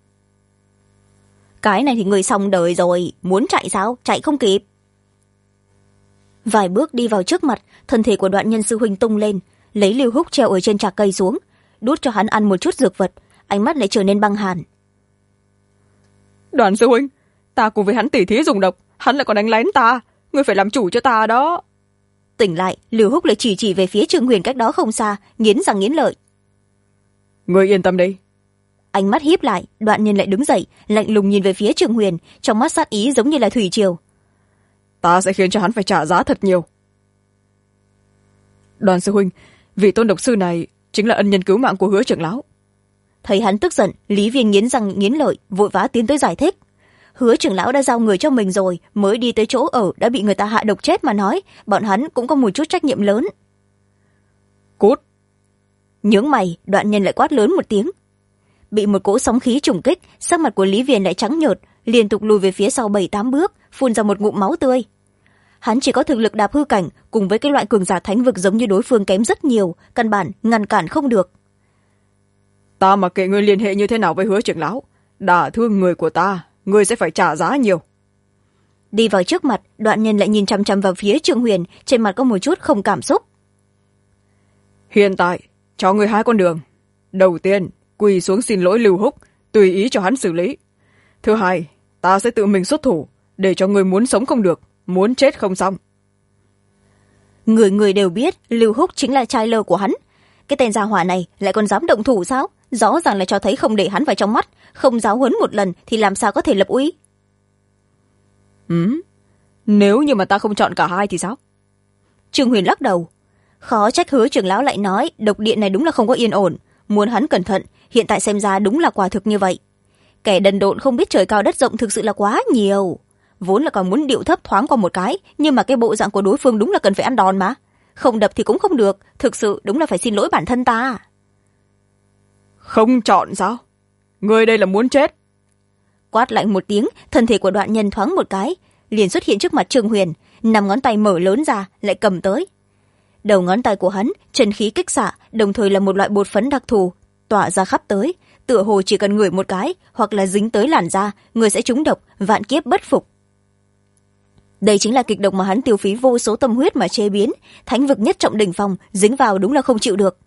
Cái này thì người xong đời rồi, muốn chạy sao, chạy không kịp. Vài bước đi vào trước mặt, thân thể của Đoạn Nhân sư huynh tung lên, lấy Lưu Húc treo ở trên trạc cây xuống, đút cho hắn ăn một chút dược vật, ánh mắt lại trở nên băng hàn. Đoàn sư huynh, ta cùng với hắn tỉ thí dùng độc, hắn lại còn đánh lén ta, ngươi phải làm chủ cho ta đó. Tỉnh lại, Lưu Húc lại chỉ về phía Trương Huyền cách đó không xa, nghiến răng nghiến lợi. Ngươi yên tâm đi. Ánh mắt híp lại, Đoạn Nhân lại đứng dậy, lạnh lùng nhìn về phía Trương Huyền, trong mắt sát ý giống như là thủy triều. Ta sẽ khiến cho hắn phải trả giá thật nhiều. Đoàn sư huynh, vị tôn độc sư này chính là ân nhân cứu mạng của Hứa trưởng lão. Thấy hắn tức giận, Lý Viên nghiến răng nghiến lợi, vội vã tiến tới giải thích. Hứa trưởng lão đã giao người cho mình rồi, mới đi tới chỗ ở đã bị người ta hạ độc chết mà nói, bọn hắn cũng có một chút trách nhiệm lớn. Cút. Nhướng mày, Đoạn Nhân lại quát lớn một tiếng. Bị một cỗ sóng khí trùng kích, sắc mặt của Lý Viên lại trắng nhợt, liên tục lùi về phía sau 7-8 bước, phun ra một ngụm máu tươi. Hắn chỉ có thực lực đạp hư cảnh, cùng với cái loại cường giả thánh vực giống như đối phương kém rất nhiều, căn bản ngăn cản không được. Ta mặc kệ ngươi liên hệ như thế nào với Hứa trưởng lão, đả thương người của ta, ngươi sẽ phải trả giá nhiều. Đi vào trước mặt, Đoạn Nhân lại nhìn chăm chăm vào phía Trương Huyền, trên mặt có một chút không cảm xúc. Hiện tại cho ngươi 2 con đường. Đầu tiên, quỳ xuống xin lỗi Lưu Húc, tùy ý cho hắn xử lý. Thứ hai, ta sẽ tự mình xuất thủ, để cho ngươi muốn sống không được, muốn chết không xong. Người người đều biết Lưu Húc chính là trai lơ của hắn, cái tên gia hỏa này lại còn dám động thủ sao? Rõ ràng là cho thấy không để hắn vào trong mắt, không giáo huấn một lần thì làm sao có thể lập uy. Nếu như mà ta không chọn cả hai thì sao? Trương Huyền lắc đầu. Khó trách Hứa trưởng lão lại nói độc điện này đúng là không có yên ổn, muốn hắn cẩn thận, hiện tại xem ra đúng là quả thực như vậy. Kẻ đần độn không biết trời cao đất rộng thực sự là quá nhiều. Vốn là còn muốn điệu thấp thoáng qua một cái, nhưng mà cái bộ dạng của đối phương đúng là cần phải ăn đòn mà. Không đập thì cũng không được, thực sự đúng là phải xin lỗi bản thân ta. Không chọn sao? Ngươi đây là muốn chết. Quát lạnh một tiếng, thân thể của Đoạn Nhân thoáng một cái, liền xuất hiện trước mặt Trương Huyền, 5 ngón tay mở lớn ra, lại cầm tới. Đầu ngón tay của hắn, chân khí kích xạ, đồng thời là một loại bột phấn đặc thù, tỏa ra khắp tới, tựa hồ chỉ cần ngửi một cái, hoặc là dính tới làn da, người sẽ trúng độc, vạn kiếp bất phục. đây chính là kịch độc mà hắn tiêu phí vô số tâm huyết mà chế biến, thánh vực nhất trọng đỉnh phong dính vào đúng là không chịu được.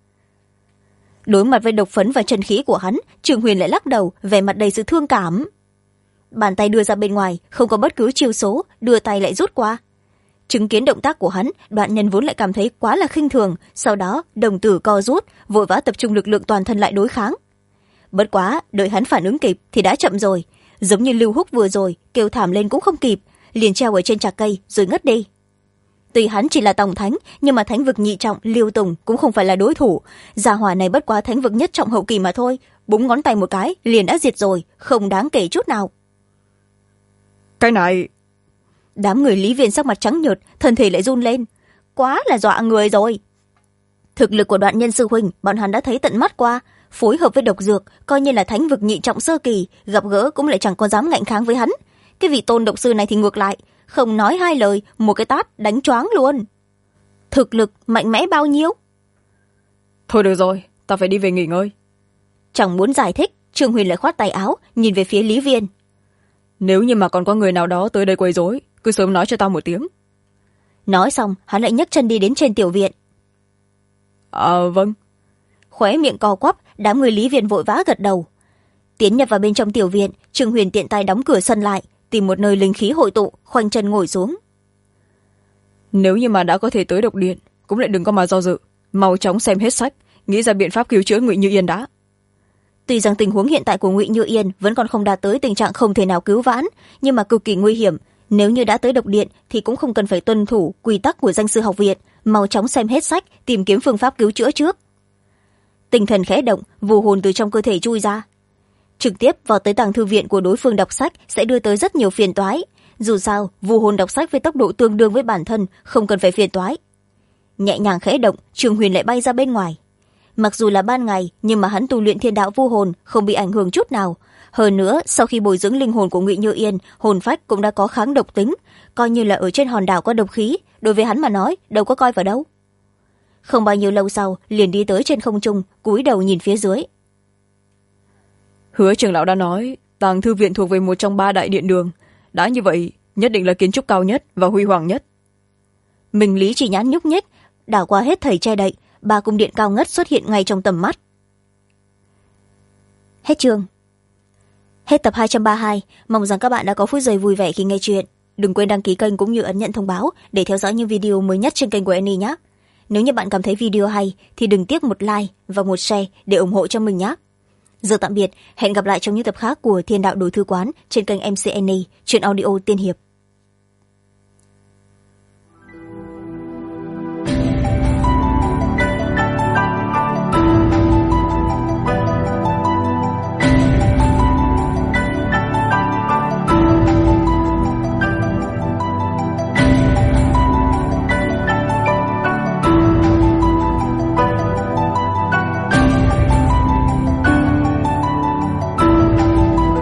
Đối mặt với độc phấn và chân khí của hắn, Trường Huyền lại lắc đầu, vẻ mặt đầy sự thương cảm. Bàn tay đưa ra bên ngoài, không có bất cứ chiêu số, đưa tay lại rút qua. Chứng kiến động tác của hắn, Đoạn Nhân vốn lại cảm thấy quá là khinh thường, sau đó đồng tử co rút, vội vã tập trung lực lượng toàn thân lại đối kháng. Bất quá đợi hắn phản ứng kịp thì đã chậm rồi, giống như Lưu Húc vừa rồi kêu thảm lên cũng không kịp, liền treo ở trên trạc cây rồi ngất đi. Tuy hắn chỉ là tổng thánh, nhưng mà thánh vực nhị trọng Liêu Tùng cũng không phải là đối thủ. Gia hỏa này bất quá thánh vực nhất trọng hậu kỳ mà thôi, búng ngón tay một cái liền đã diệt rồi, không đáng kể chút nào. Cái này... Đám người Lý Viên sắc mặt trắng nhợt, thân thể lại run lên. Quá là dọa người rồi. Thực lực của Đoạn Nhân sư huynh bọn hắn đã thấy tận mắt qua, phối hợp với độc dược coi như là thánh vực nhị trọng sơ kỳ, gặp gỡ cũng lại chẳng có dám ngạnh kháng với hắn. Cái vị Tôn độc sư này thì ngược lại, không nói hai lời, một cái tát đánh choáng luôn. Thực lực mạnh mẽ bao nhiêu? Thôi được rồi, ta phải đi về nghỉ ngơi. Chẳng muốn giải thích, Trương Huyền lại khoát tay áo, nhìn về phía Lý Viên. Nếu như mà còn có người nào đó tới đây quấy rối, cứ sớm nói cho tao một tiếng. Nói xong, hắn lại nhấc chân đi đến trên tiểu viện. Vâng. Khóe miệng co quắp, đám người Lý Viên vội vã gật đầu. Tiến nhập vào bên trong tiểu viện, Trương Huyền tiện tay đóng cửa sân lại, tìm một nơi linh khí hội tụ, khoanh chân ngồi xuống. Nếu như mà đã có thể tới độc điện, cũng lại đừng có mà do dự, mau chóng xem hết sách, nghĩ ra biện pháp cứu chữa Ngụy Như Yên đã. Tuy rằng tình huống hiện tại của Ngụy Như Yên vẫn còn không đạt tới tình trạng không thể nào cứu vãn, nhưng mà cực kỳ nguy hiểm. Nếu như đã tới độc điện thì cũng không cần phải tuân thủ quy tắc của danh sư học viện, mau chóng xem hết sách, tìm kiếm phương pháp cứu chữa trước. Tinh thần khẽ động, vù hồn từ trong cơ thể chui ra. Trực tiếp vào tới tàng thư viện của đối phương đọc sách sẽ đưa tới rất nhiều phiền toái. Dù sao, vù hồn đọc sách với tốc độ tương đương với bản thân, không cần phải phiền toái. Nhẹ nhàng khẽ động, Trường Huyền lại bay ra bên ngoài. Mặc dù là ban ngày, nhưng mà hắn tu luyện thiên đạo vu hồn không bị ảnh hưởng chút nào. Hơn nữa, sau khi bồi dưỡng linh hồn của Ngụy Như Yên, hồn phách cũng đã có kháng độc tính, coi như là ở trên hòn đảo có độc khí, đối với hắn mà nói, đâu có coi vào đâu. Không bao nhiêu lâu sau, liền đi tới trên không trung, cúi đầu nhìn phía dưới. Hứa trưởng lão đã nói, tàng thư viện thuộc về một trong 3 đại điện đường. Đã như vậy, nhất định là kiến trúc cao nhất và huy hoàng nhất. Mình Lý chỉ nhãn nhúc nhích, đảo qua hết thầy che đậy, 3 cung điện cao ngất xuất hiện ngay trong tầm mắt. Hết chương. Hết tập 232, mong rằng các bạn đã có phút giây vui vẻ khi nghe chuyện. Đừng quên đăng ký kênh cũng như ấn nhận thông báo để theo dõi những video mới nhất trên kênh của Annie nhé. Nếu như bạn cảm thấy video hay thì đừng tiếc một like và một share để ủng hộ cho mình nhé. Giờ tạm biệt, hẹn gặp lại trong những tập khác của Thiên Đạo Đổi Thư Quán trên kênh MC Annie, truyện audio tiên hiệp.